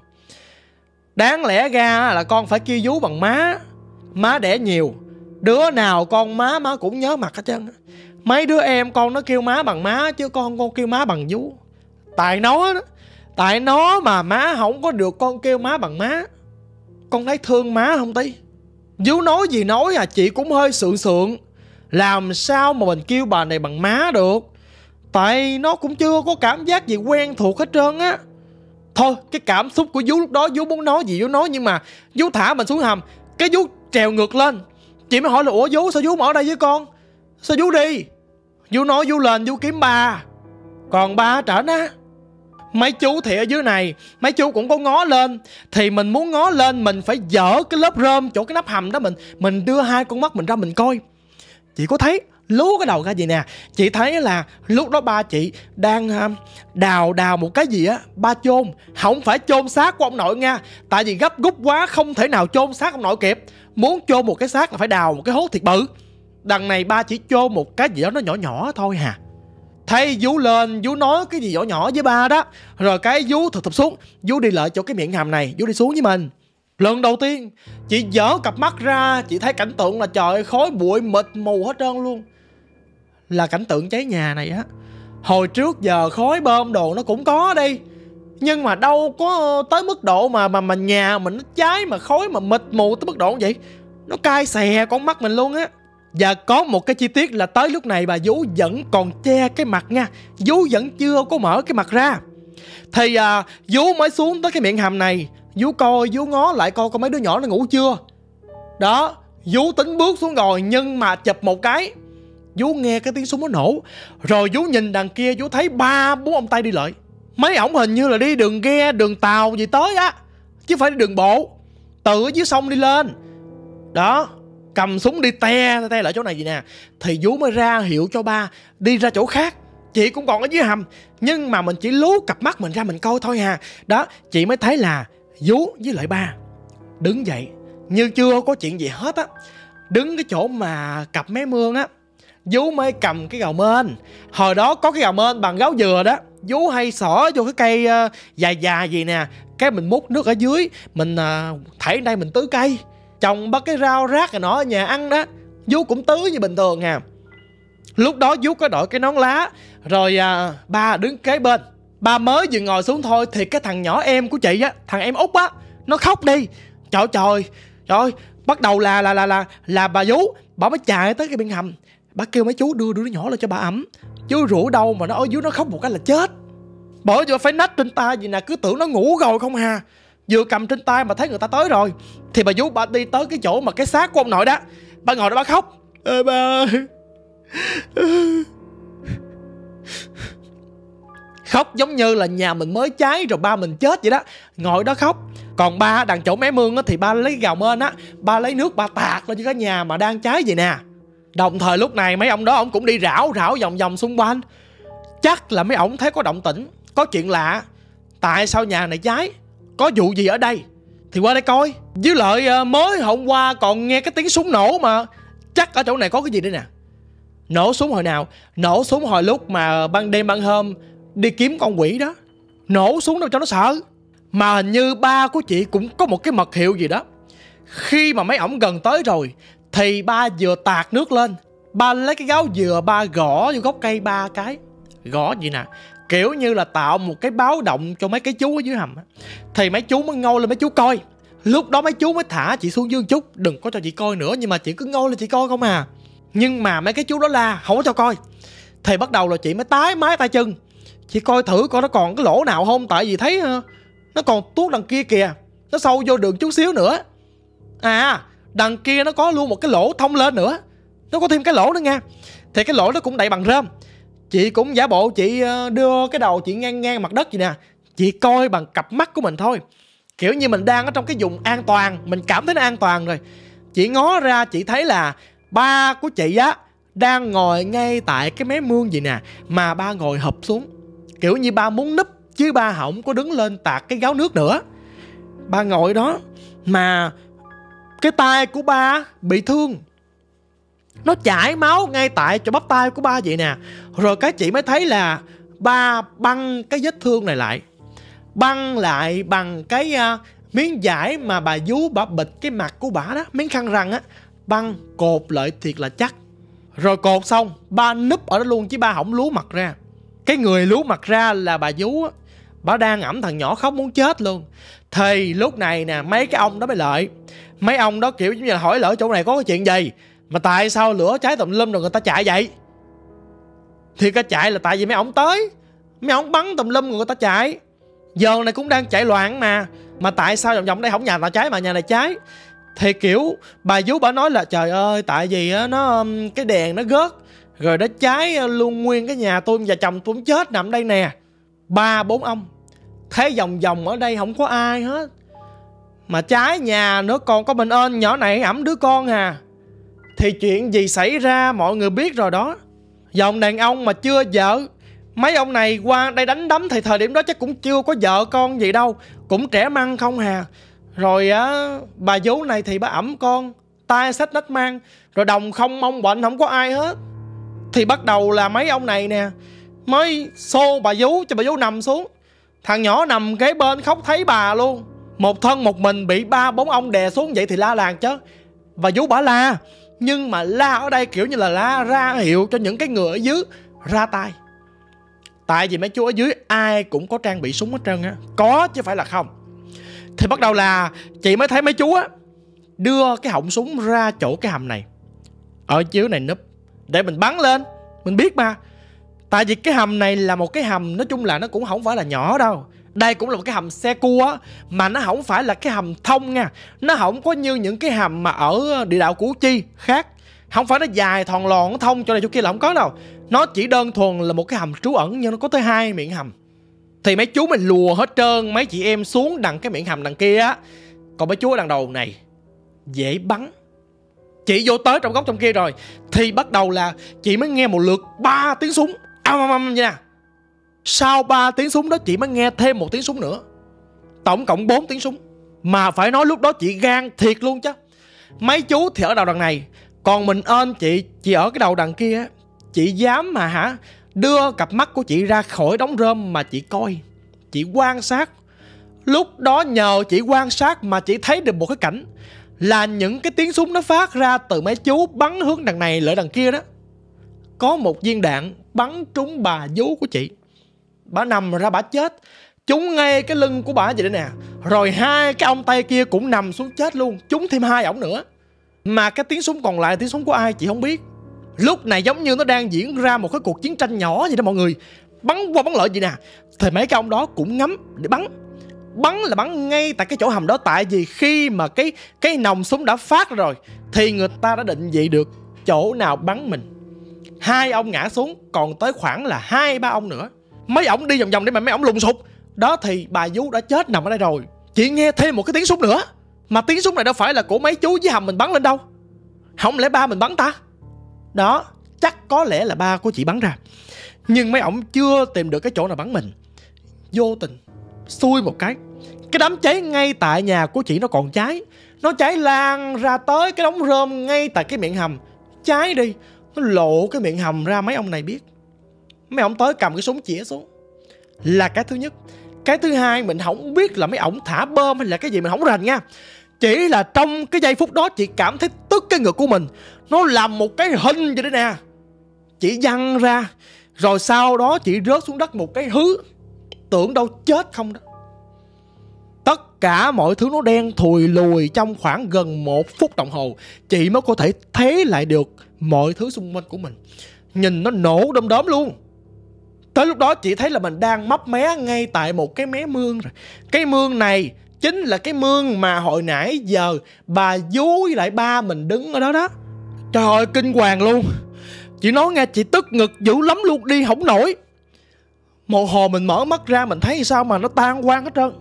Đáng lẽ ra là con phải kêu vú bằng má. Má đẻ nhiều, đứa nào con má má cũng nhớ mặt hết trơn. Mấy đứa em con nó kêu má bằng má, chứ con con kêu má bằng vú. Tại nó đó, tại nó mà má không có được con kêu má bằng má. Con thấy thương má không tí? Vú nói gì nói à, chị cũng hơi sượng sượng. Làm sao mà mình kêu bà này bằng má được? Tại nó cũng chưa có cảm giác gì quen thuộc hết trơn á. Thôi cái cảm xúc của vú lúc đó, vú muốn nói gì vú nói. Nhưng mà vú thả mình xuống hầm, cái vú trèo ngược lên. Chị mới hỏi là ủa vú sao vú mà ở đây với con? Sao vú đi? Vú nói vú lên vú kiếm ba, còn ba ở trển á. Mấy chú thì ở dưới này, mấy chú cũng có ngó lên. Thì mình muốn ngó lên, mình phải dỡ cái lớp rơm chỗ cái nắp hầm đó, Mình mình đưa hai con mắt mình ra mình coi. Chị có thấy lú cái đầu ra gì nè. Chị thấy là lúc đó ba chị đang uh, đào đào một cái gì á. Ba chôn, không phải chôn xác của ông nội nha. Tại vì gấp rút quá không thể nào chôn xác ông nội kịp. Muốn chôn một cái xác là phải đào một cái hố thiệt bự. Đằng này ba chỉ chôn một cái gì đó nó nhỏ nhỏ thôi hà. Thấy vú lên, vú nói cái gì nhỏ nhỏ với ba đó. Rồi cái vú thụt thụt xuống. Vú đi lại chỗ cái miệng hầm này, vú đi xuống với mình. Lần đầu tiên chị dở cặp mắt ra, chị thấy cảnh tượng là trời khói bụi mịt mù hết trơn luôn. Là cảnh tượng cháy nhà này á. Hồi trước giờ khói bơm đồ nó cũng có đi, nhưng mà đâu có tới mức độ mà mà, mà nhà mình nó cháy mà khói mà mịt mù tới mức độ như vậy. Nó cay xè con mắt mình luôn á. Và có một cái chi tiết là tới lúc này bà vú vẫn còn che cái mặt nha. Vú vẫn chưa có mở cái mặt ra. Thì à, vú mới xuống tới cái miệng hầm này. Vú coi, vú ngó lại coi coi mấy đứa nhỏ nó ngủ chưa. Đó, vú tính bước xuống rồi, nhưng mà chụp một cái, vú nghe cái tiếng súng nó nổ. Rồi vú nhìn đằng kia, vú thấy ba bốn ông Tây đi lại. Mấy ổng hình như là đi đường ghe, đường tàu gì tới á, chứ phải đi đường bộ, từ ở dưới sông đi lên. Đó, cầm súng đi te te lại chỗ này gì nè. Thì vú mới ra hiệu cho ba đi ra chỗ khác. Chị cũng còn ở dưới hầm, nhưng mà mình chỉ lú cặp mắt mình ra mình coi thôi hà. Đó, chị mới thấy là vú với lại ba đứng dậy như chưa có chuyện gì hết á. Đứng cái chỗ mà cặp mé mương á, vú mới cầm cái gào mên. Hồi đó có cái gào mên bằng gáo dừa đó, vú hay xỏ vô cái cây uh, dài dài gì nè. Cái mình múc nước ở dưới, mình uh, thảy đây mình tưới cây, trồng bắt cái rau rác rồi nọ ở nhà ăn đó, vú cũng tưới như bình thường à. Lúc đó vú có đội cái nón lá. Rồi uh, ba đứng kế bên. Ba mới vừa ngồi xuống thôi thì cái thằng nhỏ em của chị á, thằng em út á, nó khóc đi. Trời trời trời, bắt đầu là là là là là bà vú bà mới chạy tới cái bên hầm. Bà kêu mấy chú đưa đứa nhỏ lên cho bà ẩm. Chứ rủ đâu mà nó ở dưới nó khóc một cái là chết. Bởi vì phải nách trên tay gì nè, cứ tưởng nó ngủ rồi không hà. Vừa cầm trên tay mà thấy người ta tới rồi. Thì bà vú bà đi tới cái chỗ mà cái xác của ông nội đó. Bà ngồi đó bà khóc. Ê ba ơi. Khóc giống như là nhà mình mới cháy rồi ba mình chết vậy đó. Ngồi đó khóc. Còn ba đằng chỗ mé mương á, thì ba lấy gào mên á, ba lấy nước ba tạt lên cho cái nhà mà đang cháy vậy nè. Đồng thời lúc này mấy ông đó ông cũng đi rảo rảo vòng vòng xung quanh. Chắc là mấy ổng thấy có động tĩnh, có chuyện lạ, tại sao nhà này cháy, có vụ gì ở đây, thì qua đây coi. Với lại mới hôm qua còn nghe cái tiếng súng nổ mà, chắc ở chỗ này có cái gì đây nè. Nổ súng hồi nào? Nổ súng hồi lúc mà ban đêm ban hôm đi kiếm con quỷ đó. Nổ súng đâu cho nó sợ. Mà hình như ba của chị cũng có một cái mật hiệu gì đó. Khi mà mấy ổng gần tới rồi thì ba vừa tạt nước lên, ba lấy cái gáo dừa ba gõ vô gốc cây ba cái. Gõ gì nè, kiểu như là tạo một cái báo động cho mấy cái chú ở dưới hầm á. Thì mấy chú mới ngồi lên mấy chú coi. Lúc đó mấy chú mới thả chị xuống dưới một chút, đừng có cho chị coi nữa. Nhưng mà chị cứ ngồi lên chị coi không à. Nhưng mà mấy cái chú đó la không có cho coi. Thì bắt đầu là chị mới tái mái tay chân, chị coi thử coi nó còn cái lỗ nào không. Tại vì thấy nó còn tuốt đằng kia kìa, nó sâu vô đường chút xíu nữa. À, đằng kia nó có luôn một cái lỗ thông lên nữa, nó có thêm cái lỗ nữa nha. Thì cái lỗ nó cũng đậy bằng rơm. Chị cũng giả bộ chị đưa cái đầu chị ngang ngang mặt đất vậy nè, chị coi bằng cặp mắt của mình thôi, kiểu như mình đang ở trong cái vùng an toàn, mình cảm thấy nó an toàn rồi. Chị ngó ra chị thấy là ba của chị á đang ngồi ngay tại cái mé mương gì nè, mà ba ngồi hụp xuống, kiểu như ba muốn núp chứ ba không có đứng lên tạt cái gáo nước nữa. Ba ngồi đó mà cái tay của ba bị thương, nó chảy máu ngay tại chỗ bắp tay của ba vậy nè. Rồi cái chị mới thấy là ba băng cái vết thương này lại, băng lại bằng cái uh, miếng vải mà bà vú bà bịt cái mặt của bà đó, miếng khăn răng á, băng cột lại thiệt là chắc. Rồi cột xong ba núp ở đó luôn chứ ba không lú mặt ra. Cái người lú mặt ra là bà vú á, bà đang ẵm thằng nhỏ khóc muốn chết luôn. Thì lúc này nè mấy cái ông đó mới lợi. Mấy ông đó kiểu giống như là hỏi lỡ chỗ này có cái chuyện gì mà tại sao lửa cháy tùm lum rồi người ta chạy vậy. Thì cái chạy là tại vì mấy ông tới, mấy ông bắn tùm lum rồi người ta chạy. Giờ này cũng đang chạy loạn mà, mà tại sao vòng vòng đây không nhà nào cháy mà nhà này cháy. Thì kiểu bà vú bà nói là trời ơi tại vì á nó cái đèn nó gớt rồi nó cháy luôn nguyên cái nhà tôi và chồng tôi cũng chết nằm đây nè. Ba bốn ông thấy vòng vòng ở đây không có ai hết, mà cháy nhà nữa còn có mình ơn nhỏ này ẵm đứa con à. Thì chuyện gì xảy ra mọi người biết rồi đó. Dòng đàn ông mà chưa vợ, mấy ông này qua đây đánh đấm thì thời điểm đó chắc cũng chưa có vợ con gì đâu, cũng trẻ măng không hà. Rồi á bà vú này thì bà ẵm con, tay xách nách mang, rồi đồng không mong bệnh không có ai hết. Thì bắt đầu là mấy ông này nè mới xô bà vú cho bà vú nằm xuống. Thằng nhỏ nằm kế bên khóc thấy bà luôn. Một thân một mình bị ba bốn ông đè xuống vậy thì la làng chứ. Bà vú bả la, nhưng mà la ở đây kiểu như là la ra hiệu cho những cái người ở dưới ra tay. Tại vì mấy chú ở dưới ai cũng có trang bị súng hết trơn á, có chứ phải là không. Thì bắt đầu là chị mới thấy mấy chú á đưa cái họng súng ra chỗ cái hầm này, ở dưới này núp để mình bắn lên. Mình biết mà, tại vì cái hầm này là một cái hầm, nói chung là nó cũng không phải là nhỏ đâu. Đây cũng là một cái hầm xe cua, mà nó không phải là cái hầm thông nha. Nó không có như những cái hầm mà ở địa đạo Củ Chi khác. Không phải nó dài thòn lòn nó thông chỗ này chỗ kia là không có đâu. Nó chỉ đơn thuần là một cái hầm trú ẩn, nhưng nó có tới hai miệng hầm. Thì mấy chú mình lùa hết trơn mấy chị em xuống đằng cái miệng hầm đằng kia á. Còn mấy chú ở đằng đầu này dễ bắn. Chị vô tới trong góc trong kia rồi thì bắt đầu là chị mới nghe một lượt ba tiếng súng âm âm âm nha. Sau ba tiếng súng đó chị mới nghe thêm một tiếng súng nữa, tổng cộng bốn tiếng súng. Mà phải nói lúc đó chị gan thiệt luôn chứ. Mấy chú thì ở đầu đằng này, còn mình ơn chị Chị ở cái đầu đằng kia á. Chị dám mà hả đưa cặp mắt của chị ra khỏi đống rơm mà chị coi, chị quan sát. Lúc đó nhờ chị quan sát mà chị thấy được một cái cảnh là những cái tiếng súng nó phát ra từ mấy chú bắn hướng đằng này lại đằng kia đó. Có một viên đạn bắn trúng bà vú của chị, bà nằm ra bà chết, trúng ngay cái lưng của bà vậy đó nè. Rồi hai cái ông Tây kia cũng nằm xuống chết luôn, trúng thêm hai ổng nữa. Mà cái tiếng súng còn lại tiếng súng của ai chị không biết. Lúc này giống như nó đang diễn ra một cái cuộc chiến tranh nhỏ vậy đó mọi người, bắn qua bắn lại vậy nè. Thì mấy cái ông đó cũng ngắm để bắn. Bắn là bắn ngay tại cái chỗ hầm đó. Tại vì khi mà cái cái nòng súng đã phát rồi thì người ta đã định vị được chỗ nào bắn mình. Hai ông ngã xuống, còn tới khoảng là hai ba ông nữa. Mấy ổng đi vòng vòng để mà mấy ổng lùng sụp. Đó thì bà vú đã chết nằm ở đây rồi. Chị nghe thêm một cái tiếng súng nữa, mà tiếng súng này đâu phải là của mấy chú với hầm mình bắn lên đâu. Không lẽ ba mình bắn ta? Đó, chắc có lẽ là ba của chị bắn ra. Nhưng mấy ổng chưa tìm được cái chỗ nào bắn mình. Vô tình xui một cái, cái đám cháy ngay tại nhà của chị nó còn cháy. Nó cháy lan ra tới cái đống rơm ngay tại cái miệng hầm. Cháy đi, nó lộ cái miệng hầm ra, mấy ông này biết. Mấy ông tới cầm cái súng chĩa xuống. Là cái thứ nhất. Cái thứ hai, mình không biết là mấy ổng thả bom hay là cái gì, mình không rành nha. Chỉ là trong cái giây phút đó chị cảm thấy tức cái ngực của mình. Nó làm một cái hình vậy đấy nè. Chị văng ra. Rồi sau đó chị rớt xuống đất một cái hứ. Tưởng đâu chết không đó. Tất cả mọi thứ nó đen thùi lùi trong khoảng gần một phút đồng hồ. Chị mới có thể thấy lại được mọi thứ xung quanh của mình. Nhìn nó nổ đom đóm luôn. Tới lúc đó chị thấy là mình đang mấp mé ngay tại một cái mé mương rồi. Cái mương này chính là cái mương mà hồi nãy giờ bà vú với lại ba mình đứng ở đó đó. Trời ơi, kinh hoàng luôn. Chị nói nghe, chị tức ngực dữ lắm luôn, đi không nổi. Một hồi mình mở mắt ra, mình thấy sao mà nó tan hoang hết trơn.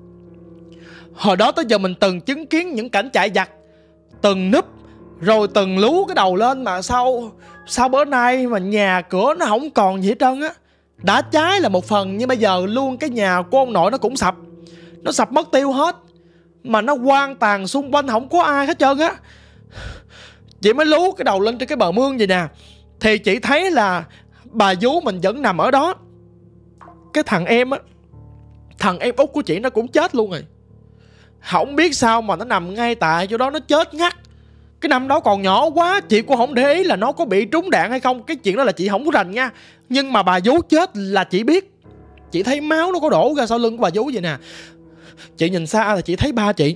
Hồi đó tới giờ mình từng chứng kiến những cảnh chạy giặc, từng núp rồi từng lú cái đầu lên. Mà sao Sao bữa nay mà nhà cửa nó không còn gì hết trơn á. Đã cháy là một phần, nhưng bây giờ luôn cái nhà của ông nội nó cũng sập. Nó sập mất tiêu hết. Mà nó hoang tàn xung quanh, không có ai hết trơn á. Chị mới lú cái đầu lên trên cái bờ mương vậy nè, thì chị thấy là bà vú mình vẫn nằm ở đó. Cái thằng em á, thằng em út của chị nó cũng chết luôn rồi. Không biết sao mà nó nằm ngay tại chỗ đó, nó chết ngắt. Cái năm đó còn nhỏ quá, chị cũng không để ý là nó có bị trúng đạn hay không. Cái chuyện đó là chị không có rành nha. Nhưng mà bà vú chết là chị biết. Chị thấy máu nó có đổ ra sau lưng của bà vú vậy nè. Chị nhìn xa là chị thấy ba chị.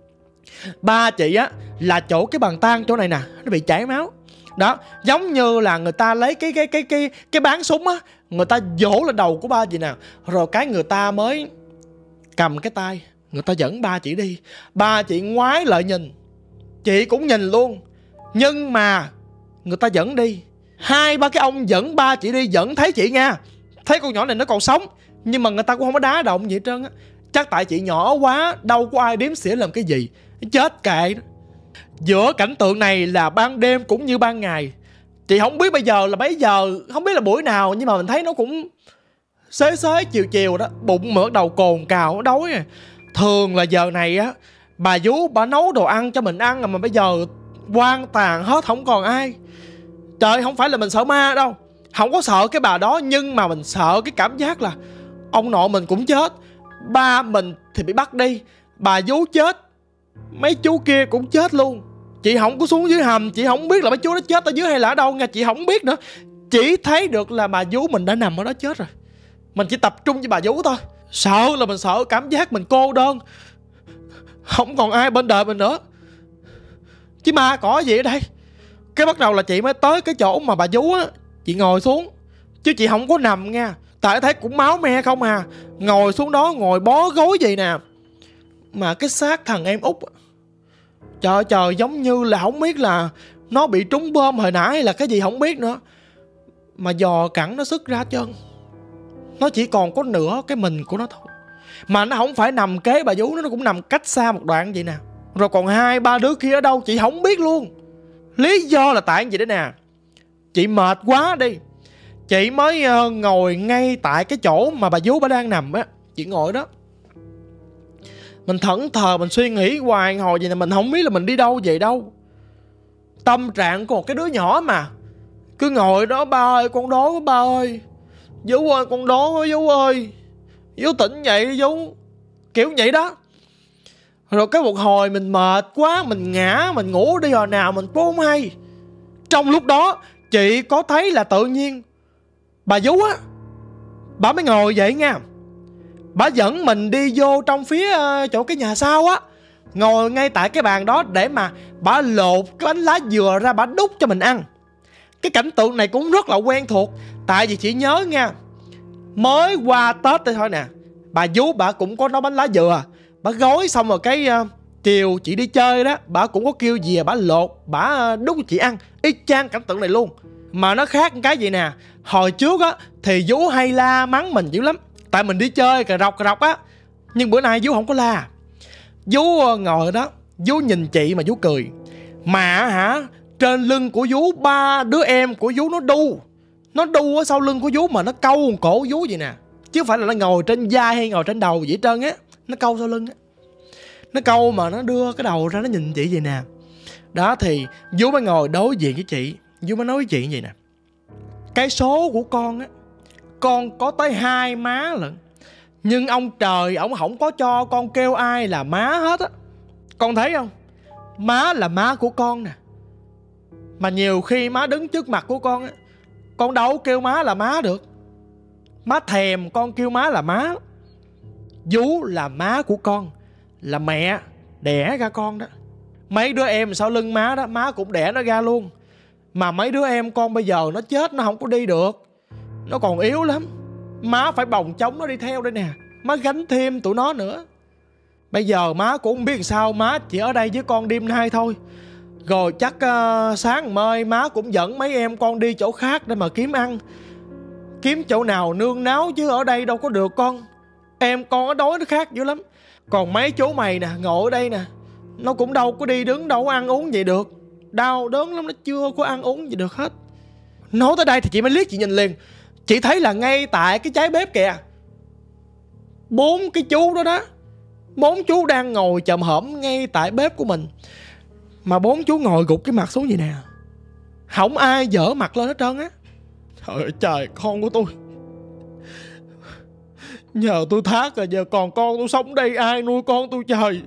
Ba chị á là chỗ cái bàn tang chỗ này nè, nó bị chảy máu. Đó, giống như là người ta lấy cái cái cái cái cái bán súng á, người ta vỗ lên đầu của ba chị nè. Rồi cái người ta mới cầm cái tay, người ta dẫn ba chị đi. Ba chị ngoái lại nhìn, chị cũng nhìn luôn. Nhưng mà người ta dẫn đi, hai ba cái ông dẫn ba chị đi vẫn thấy chị nha, thấy con nhỏ này nó còn sống. Nhưng mà người ta cũng không có đá động gì hết trơn á. Chắc tại chị nhỏ quá, đâu có ai đếm xỉa làm cái gì, chết kệ. Giữa cảnh tượng này là ban đêm cũng như ban ngày. Chị không biết bây giờ là mấy giờ, không biết là buổi nào, nhưng mà mình thấy nó cũng xế xế chiều chiều đó. Bụng mở đầu cồn cào, nó đói à. Thường là giờ này á, bà vú bà nấu đồ ăn cho mình ăn, mà bây giờ hoang tàn hết, không còn ai. Trời, không phải là mình sợ ma đâu, không có sợ cái bà đó. Nhưng mà mình sợ cái cảm giác là ông nội mình cũng chết, ba mình thì bị bắt đi, bà vú chết, mấy chú kia cũng chết luôn. Chị không có xuống dưới hầm, chị không biết là mấy chú nó chết ở dưới hay là ở đâu nha. Chị không biết nữa. Chỉ thấy được là bà vú mình đã nằm ở đó chết rồi. Mình chỉ tập trung với bà vú thôi. Sợ là mình sợ cảm giác mình cô đơn, không còn ai bên đời mình nữa. Chứ ma có gì ở đây. Cái bắt đầu là chị mới tới cái chỗ mà bà vú á, chị ngồi xuống. Chứ chị không có nằm nha, tại thấy cũng máu me không à. Ngồi xuống đó, ngồi bó gối vậy nè. Mà cái xác thằng em út, trời trời, giống như là không biết là nó bị trúng bom hồi nãy hay là cái gì không biết nữa. Mà giò cẳng nó sức ra chân, nó chỉ còn có nửa cái mình của nó thôi. Mà nó không phải nằm kế bà vú, nó cũng nằm cách xa một đoạn vậy nè. Rồi còn hai ba đứa kia ở đâu chị không biết luôn. Lý do là tại gì đấy nè. Chị mệt quá đi, chị mới uh, ngồi ngay tại cái chỗ mà bà vú bà đang nằm á. Chị ngồi đó, mình thẫn thờ, mình suy nghĩ hoài hồi vậy nè. Mình không biết là mình đi đâu về đâu. Tâm trạng của một cái đứa nhỏ mà cứ ngồi đó, ba ơi con đói quá ba ơi, vú ơi con đói quá vú ơi, vú tỉnh dậy đi vú, kiểu vậy đó. Rồi cái một hồi mình mệt quá, mình ngã, mình ngủ đi hồi nào mình cũng không hay. Trong lúc đó chị có thấy là tự nhiên bà vú á, bà mới ngồi vậy nha. Bà dẫn mình đi vô trong phía uh, chỗ cái nhà sau á, ngồi ngay tại cái bàn đó để mà bà lột cái bánh lá dừa ra, bà đút cho mình ăn. Cái cảnh tượng này cũng rất là quen thuộc. Tại vì chị nhớ nha, mới qua Tết đây thôi nè, bà vú bà cũng có nấu bánh lá dừa. Bà gói xong rồi cái uh, chiều chị đi chơi đó, bà cũng có kêu dìa bà lột, bà uh, đút cho chị ăn. Y chang cảnh tượng này luôn. Mà nó khác cái gì nè, hồi trước á thì vú hay la mắng mình dữ lắm, tại mình đi chơi cà rọc cà rọc á. Nhưng bữa nay vú không có la. Vú ngồi đó, vú nhìn chị mà vú cười. Mà hả, trên lưng của vú, ba đứa em của vú nó đu. Nó đu ở sau lưng của vú mà nó câu cổ vú vậy nè. chứ không phải là nó ngồi trên vai hay ngồi trên đầu vậy hết trơn á. Nó câu sau lưng á. Nó câu mà nó đưa cái đầu ra nó nhìn chị vậy nè. Đó thì Vú mới ngồi đối diện với chị. Vú mới nói với chị vậy nè: cái số của con á, con có tới hai má lận, nhưng ông trời ổng không có cho con kêu ai là má hết á. Con thấy không? Má là má của con nè. Mà nhiều khi má đứng trước mặt của con á, con đâu kêu má là má được. Má thèm con kêu má là má. Vú là má của con, là mẹ đẻ ra con đó. Mấy đứa em sau lưng má đó, má cũng đẻ nó ra luôn. Mà mấy đứa em con bây giờ nó chết, nó không có đi được, nó còn yếu lắm. Má phải bồng chống nó đi theo đây nè. Má gánh thêm tụi nó nữa. Bây giờ má cũng không biết làm sao. Má chỉ ở đây với con đêm nay thôi. Rồi chắc uh, sáng mai má cũng dẫn mấy em con đi chỗ khác để mà kiếm ăn, kiếm chỗ nào nương náo, chứ ở đây đâu có được con. Em con nó đói nó khác dữ lắm. Còn mấy chú mày nè, ngồi ở đây nè, nó cũng đâu có đi đứng, đâu có ăn uống vậy được. Đau đớn lắm, nó chưa có ăn uống gì được hết. Nói tới đây thì chị mới liếc chị nhìn liền. Chị thấy là ngay tại cái trái bếp kìa, bốn cái chú đó đó, bốn chú đang ngồi chồm hổm ngay tại bếp của mình. Mà bốn chú ngồi gục cái mặt xuống vậy nè, không ai dở mặt lên hết trơn á. Trời ơi trời, con của tôi nhờ tôi thác rồi, giờ còn con tôi sống đây ai nuôi con tôi trời.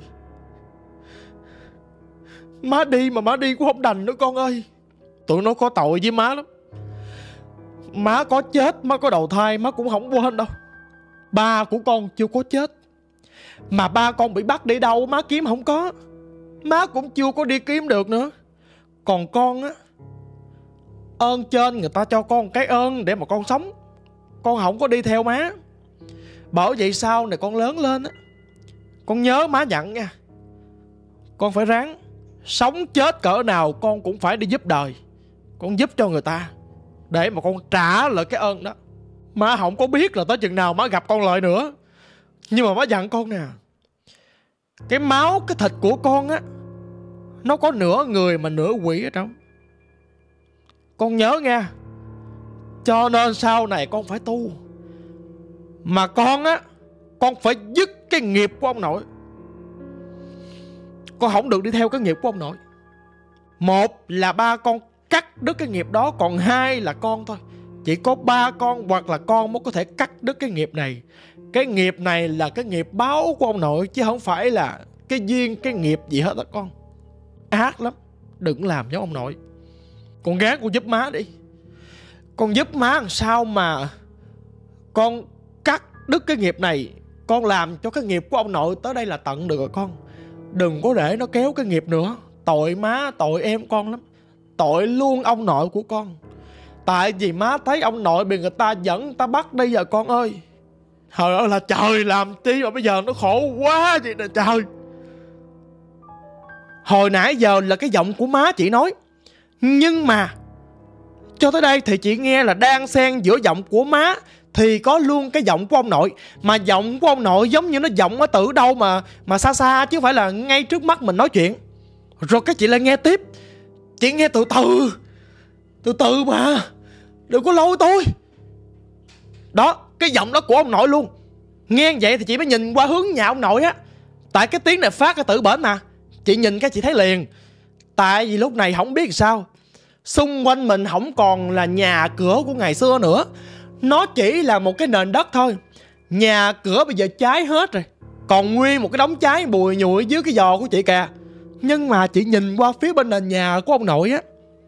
Má đi mà má đi cũng không đành nữa con ơi. Tụi nó có tội với má lắm. Má có chết, má có đầu thai, má cũng không quên đâu. Ba của con chưa có chết, mà ba con bị bắt đi đâu má kiếm không có, má cũng chưa có đi kiếm được nữa. Còn con á, ơn trên người ta cho con cái ơn để mà con sống, con không có đi theo má. Bởi vậy sau này con lớn lên á, con nhớ má dặn nha, con phải ráng sống chết cỡ nào con cũng phải đi giúp đời. Con giúp cho người ta để mà con trả lại cái ơn đó. Má không có biết là tới chừng nào má gặp con lại nữa, nhưng mà má dặn con nè, cái máu cái thịt của con á, nó có nửa người mà nửa quỷ ở trong. Con nhớ nha. Cho nên sau này con phải tu. Mà con á, con phải dứt cái nghiệp của ông nội. Con không được đi theo cái nghiệp của ông nội. Một là ba con cắt đứt cái nghiệp đó, còn hai là con thôi. Chỉ có ba con hoặc là con mới có thể cắt đứt cái nghiệp này. Cái nghiệp này là cái nghiệp báo của ông nội, chứ không phải là cái duyên, cái nghiệp gì hết đó con. Ác lắm, đừng làm giống ông nội. Con gán con giúp má đi. Con giúp má làm sao mà con cắt đứt cái nghiệp này, con làm cho cái nghiệp của ông nội tới đây là tận được rồi con. Đừng có để nó kéo cái nghiệp nữa. Tội má, tội em con lắm. Tội luôn ông nội của con. Tại vì má thấy ông nội bị người ta dẫn, người ta bắt đi giờ con ơi. Trời ơi là trời, làm chi mà bây giờ nó khổ quá vậy nè trời. Hồi nãy giờ là cái giọng của má chị nói, nhưng mà cho tới đây thì chị nghe là đang xen giữa giọng của má thì có luôn cái giọng của ông nội. Mà giọng của ông nội giống như nó giọng ở từ đâu mà mà xa xa, chứ không phải là ngay trước mắt mình nói chuyện. Rồi cái chị lại nghe tiếp. Chị nghe từ từ, từ từ mà, đừng có lôi tôi. Đó, cái giọng đó của ông nội luôn. Nghe vậy thì chị mới nhìn qua hướng nhà ông nội á. Tại cái tiếng này phát ra từ bển mà. Chị nhìn cái chị thấy liền. Tại vì lúc này không biết sao, xung quanh mình không còn là nhà cửa của ngày xưa nữa. Nó chỉ là một cái nền đất thôi. Nhà cửa bây giờ cháy hết rồi, còn nguyên một cái đống cháy bùi nhùi dưới cái giò của chị kìa. Nhưng mà chị nhìn qua phía bên nền nhà của ông nội á,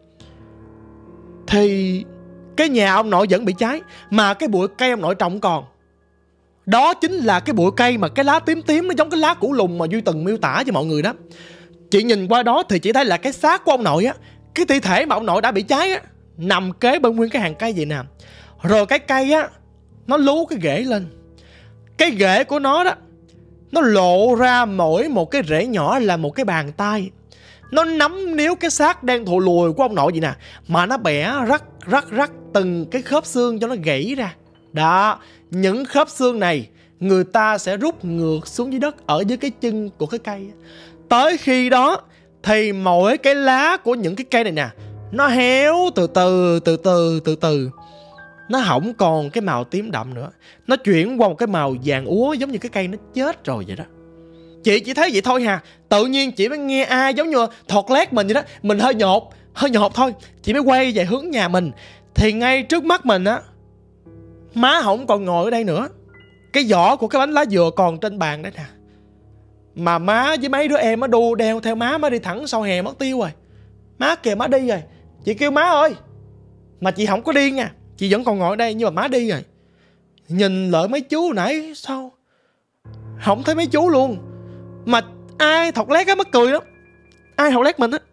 thì cái nhà ông nội vẫn bị cháy, mà cái bụi cây ông nội trồng còn. Đó chính là cái bụi cây mà cái lá tím tím, nó giống cái lá củ lùng mà Duy từng miêu tả cho mọi người đó. Chị nhìn qua đó thì chị thấy là cái xác của ông nội á, cái thi thể mà ông nội đã bị cháy á, nằm kế bên nguyên cái hàng cây vậy nè. Rồi cái cây á, nó lú cái rễ lên. Cái rễ của nó đó, nó lộ ra mỗi một cái rễ nhỏ là một cái bàn tay. Nó nắm níu cái xác đang thụ lùi của ông nội vậy nè. Mà nó bẻ rắc rắc rắc từng cái khớp xương cho nó gãy ra. Đó, những khớp xương này người ta sẽ rút ngược xuống dưới đất ở dưới cái chân của cái cây. Tới khi đó thì mỗi cái lá của những cái cây này nè, nó héo từ từ từ từ từ từ. nó không còn cái màu tím đậm nữa, nó chuyển qua một cái màu vàng úa, giống như cái cây nó chết rồi vậy đó. Chị chỉ thấy vậy thôi hà. Tự nhiên chị mới nghe ai giống như thọt lét mình vậy đó. Mình hơi nhột, hơi nhột thôi. Chị mới quay về hướng nhà mình. Thì ngay trước mắt mình á, má không còn ngồi ở đây nữa. Cái vỏ của cái bánh lá dừa còn trên bàn đấy nè. Mà má với mấy đứa em á đu đeo theo má, má đi thẳng sau hè mất tiêu rồi. Má kìa, má đi rồi. Chị kêu má ơi. Mà chị không có đi nha, chị vẫn còn ngồi ở đây, nhưng mà má đi rồi. Nhìn lại mấy chú nãy sao không thấy mấy chú luôn. Mà ai thọt lét á, mắc cười lắm. Ai thọt lét mình á.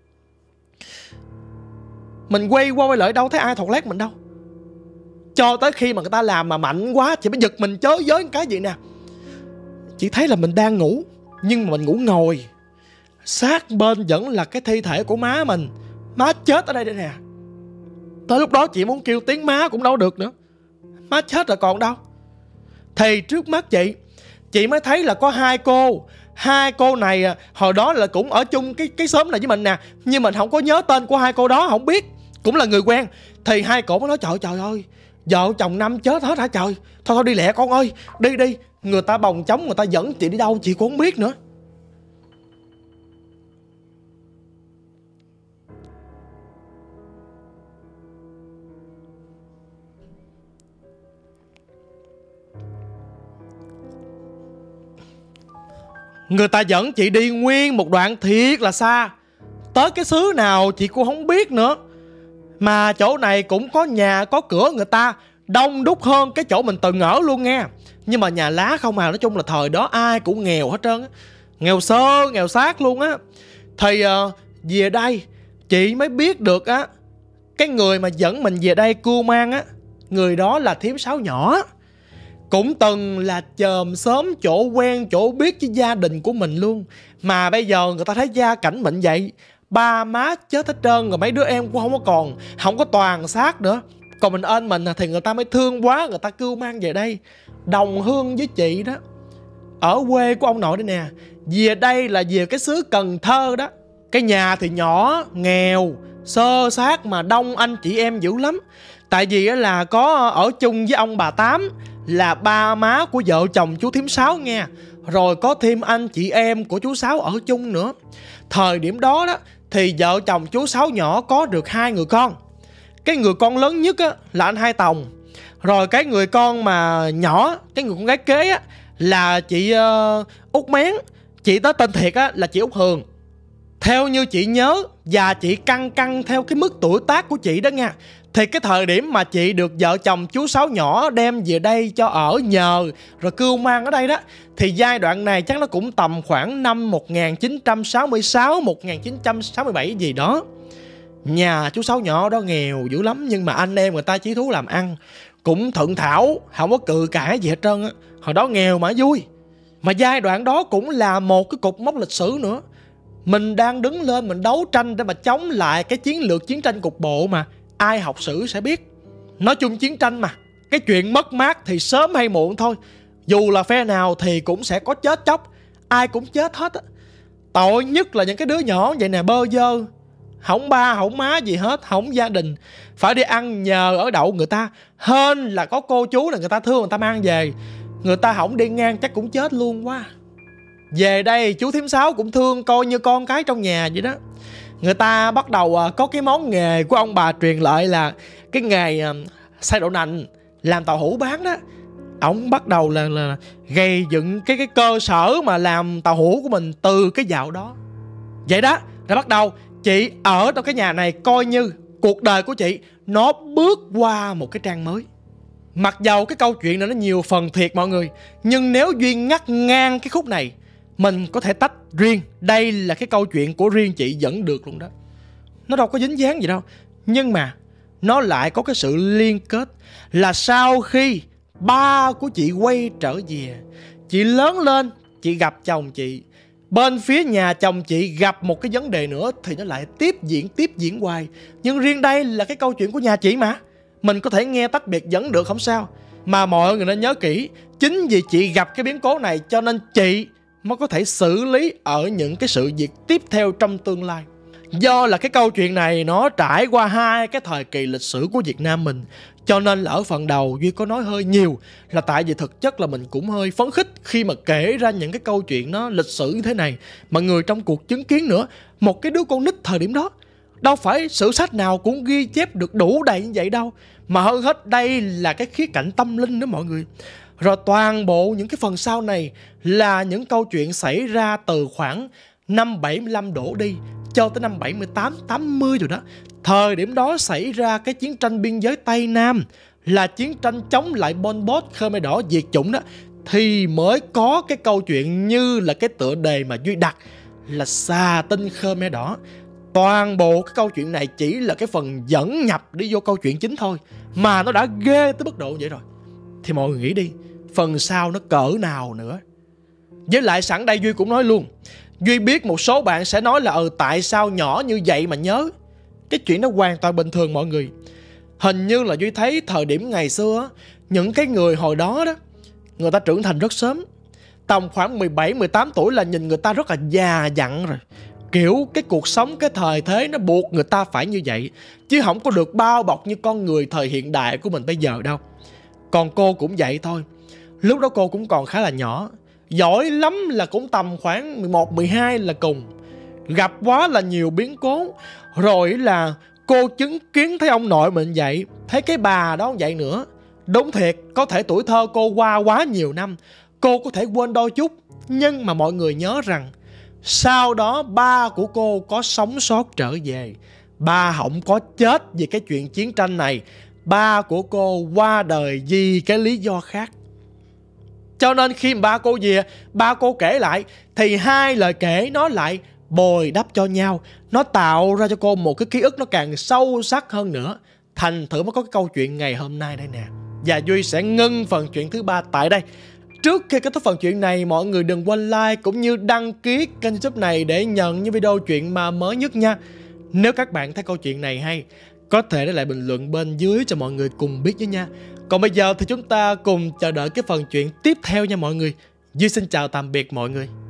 Mình quay qua quay lại đâu thấy ai thọt lét mình đâu. Cho tới khi mà người ta làm mà mạnh quá, chị mới giật mình chới với cái gì nè. Chị thấy là mình đang ngủ, nhưng mà mình ngủ ngồi. Sát bên vẫn là cái thi thể của má mình. Má chết ở đây đây nè. Tới lúc đó chị muốn kêu tiếng má cũng đâu được nữa. Má chết rồi còn đâu. Thì trước mắt chị, chị mới thấy là có hai cô. Hai cô này hồi đó là cũng ở chung cái cái xóm này với mình nè, nhưng mình không có nhớ tên của hai cô đó, không biết. Cũng là người quen. Thì hai cổ mới nói trời trời ơi, vợ chồng năm chết hết hả trời. Thôi thôi đi lẹ con ơi, đi đi. Người ta bồng trống, người ta dẫn chị đi đâu chị cũng không biết nữa. Người ta dẫn chị đi nguyên một đoạn thiệt là xa, tới cái xứ nào chị cũng không biết nữa. Mà chỗ này cũng có nhà có cửa người ta, đông đúc hơn cái chỗ mình từng ở luôn nghe. Nhưng mà nhà lá không à. Nói chung là thời đó ai cũng nghèo hết trơn á. Nghèo sơ, nghèo xác luôn á. Thì uh, về đây chị mới biết được á, cái người mà dẫn mình về đây cưu mang á, người đó là thím Sáu nhỏ. Cũng từng là chòm xóm, chỗ quen, chỗ biết với gia đình của mình luôn. Mà bây giờ người ta thấy gia cảnh bệnh vậy, ba má chết hết trơn rồi, mấy đứa em cũng không có còn, không có toàn xác nữa. Còn mình ơn mình thì người ta mới thương quá, người ta cưu mang về đây. Đồng hương với chị đó, ở quê của ông nội đây nè. Về đây là về cái xứ Cần Thơ đó. Cái nhà thì nhỏ, nghèo, sơ sát mà đông anh chị em dữ lắm. Tại vì là có ở chung với ông bà Tám, là ba má của vợ chồng chú thím Sáu nha. Rồi có thêm anh chị em của chú Sáu ở chung nữa. Thời điểm đó đó thì vợ chồng chú Sáu nhỏ có được hai người con. Cái người con lớn nhất á, là anh Hai Tòng. Rồi cái người con mà nhỏ, cái người con gái kế á, là chị uh, Út Mén. Chị đó tên thiệt á, là chị Út Hường. Theo như chị nhớ, và chị căng căng theo cái mức tuổi tác của chị đó nha, thì cái thời điểm mà chị được vợ chồng chú Sáu nhỏ đem về đây cho ở nhờ, rồi cưu mang ở đây đó, thì giai đoạn này chắc nó cũng tầm khoảng năm một nghìn chín trăm sáu mươi sáu, một nghìn chín trăm sáu mươi bảy gì đó. Nhà chú Sáu nhỏ đó nghèo dữ lắm, nhưng mà anh em người ta chí thú làm ăn, cũng thuận thảo, không có cự cãi gì hết trơn á. Hồi đó nghèo mà vui. Mà giai đoạn đó cũng là một cái cột mốc lịch sử nữa. Mình đang đứng lên mình đấu tranh để mà chống lại cái chiến lược chiến tranh cục bộ mà ai học sử sẽ biết. Nói chung chiến tranh mà, cái chuyện mất mát thì sớm hay muộn thôi. Dù là phe nào thì cũng sẽ có chết chóc, ai cũng chết hết á. Tội nhất là những cái đứa nhỏ vậy nè, bơ vơ, không ba không má gì hết, không gia đình, phải đi ăn nhờ ở đậu người ta. Hên là có cô chú là người ta thương, người ta mang về. Người ta không đi ngang chắc cũng chết luôn quá. Về đây chú thím Sáu cũng thương, coi như con cái trong nhà vậy đó. Người ta bắt đầu có cái món nghề của ông bà truyền lại là cái nghề xay đậu nành, làm tàu hũ bán đó. Ông bắt đầu là, là gây dựng cái cái cơ sở mà làm tàu hũ của mình từ cái dạo đó. Vậy đó, rồi bắt đầu chị ở trong cái nhà này, coi như cuộc đời của chị nó bước qua một cái trang mới. Mặc dầu cái câu chuyện này nó nhiều phần thiệt mọi người, nhưng nếu Duyên ngắt ngang cái khúc này, mình có thể tách riêng. Đây là cái câu chuyện của riêng chị vẫn được luôn đó. Nó đâu có dính dáng gì đâu. Nhưng mà nó lại có cái sự liên kết. Là sau khi ba của chị quay trở về, chị lớn lên, chị gặp chồng chị, bên phía nhà chồng chị gặp một cái vấn đề nữa, thì nó lại tiếp diễn tiếp diễn hoài. Nhưng riêng đây là cái câu chuyện của nhà chị mà, mình có thể nghe tách biệt vẫn được, không sao. Mà mọi người nên nhớ kỹ, chính vì chị gặp cái biến cố này cho nên chị mới có thể xử lý ở những cái sự việc tiếp theo trong tương lai. Do là cái câu chuyện này nó trải qua hai cái thời kỳ lịch sử của Việt Nam mình, Cho nên là ở phần đầu Duy có nói hơi nhiều, là tại vì thực chất là mình cũng hơi phấn khích khi mà kể ra những cái câu chuyện nó lịch sử như thế này, mà người trong cuộc chứng kiến nữa. Một cái đứa con nít thời điểm đó, đâu phải sử sách nào cũng ghi chép được đủ đầy như vậy đâu. Mà hơn hết đây là cái khía cạnh tâm linh đó mọi người. Rồi toàn bộ những cái phần sau này là những câu chuyện xảy ra từ khoảng năm bảy mươi lăm đổ đi cho tới năm bảy mươi tám, tám mươi rồi đó. Thời điểm đó xảy ra cái chiến tranh biên giới Tây Nam, là chiến tranh chống lại Pol Pot, Khmer Đỏ diệt chủng đó. Thì mới có cái câu chuyện như là cái tựa đề mà Duy đặt là Xà Tinh Khmer Đỏ. Toàn bộ cái câu chuyện này chỉ là cái phần dẫn nhập đi vô câu chuyện chính thôi, mà nó đã ghê tới mức độ vậy rồi. Thì mọi người nghĩ đi, phần sau nó cỡ nào nữa. Với lại sẵn đây Duy cũng nói luôn, Duy biết một số bạn sẽ nói là ừ tại sao nhỏ như vậy mà nhớ. Cái chuyện đó hoàn toàn bình thường mọi người. Hình như là Duy thấy thời điểm ngày xưa, những cái người hồi đó đó, người ta trưởng thành rất sớm. Tầm khoảng mười bảy, mười tám tuổi là nhìn người ta rất là già dặn rồi. Kiểu cái cuộc sống, cái thời thế nó buộc người ta phải như vậy, chứ không có được bao bọc như con người thời hiện đại của mình bây giờ đâu. Còn cô cũng vậy thôi. Lúc đó cô cũng còn khá là nhỏ, giỏi lắm là cũng tầm khoảng mười một, mười hai là cùng. Gặp quá là nhiều biến cố. Rồi là cô chứng kiến thấy ông nội mình vậy, thấy cái bà đó vậy nữa. Đúng thiệt, có thể tuổi thơ cô qua quá nhiều năm, cô có thể quên đôi chút. Nhưng mà mọi người nhớ rằng sau đó ba của cô có sống sót trở về. Ba không có chết vì cái chuyện chiến tranh này. Ba của cô qua đời vì cái lý do khác. Cho nên khi mà ba cô về, ba cô kể lại, thì hai lời kể nó lại bồi đắp cho nhau. Nó tạo ra cho cô một cái ký ức nó càng sâu sắc hơn nữa. Thành thử mới có cái câu chuyện ngày hôm nay đây nè. Và Duy sẽ ngưng phần chuyện thứ ba tại đây. Trước khi kết thúc phần chuyện này, mọi người đừng quên like cũng như đăng ký kênh YouTube này để nhận những video chuyện ma mới nhất nha. Nếu các bạn thấy câu chuyện này hay, có thể để lại bình luận bên dưới cho mọi người cùng biết với nha. Còn bây giờ thì chúng ta cùng chờ đợi cái phần chuyện tiếp theo nha mọi người. Duy xin chào tạm biệt mọi người.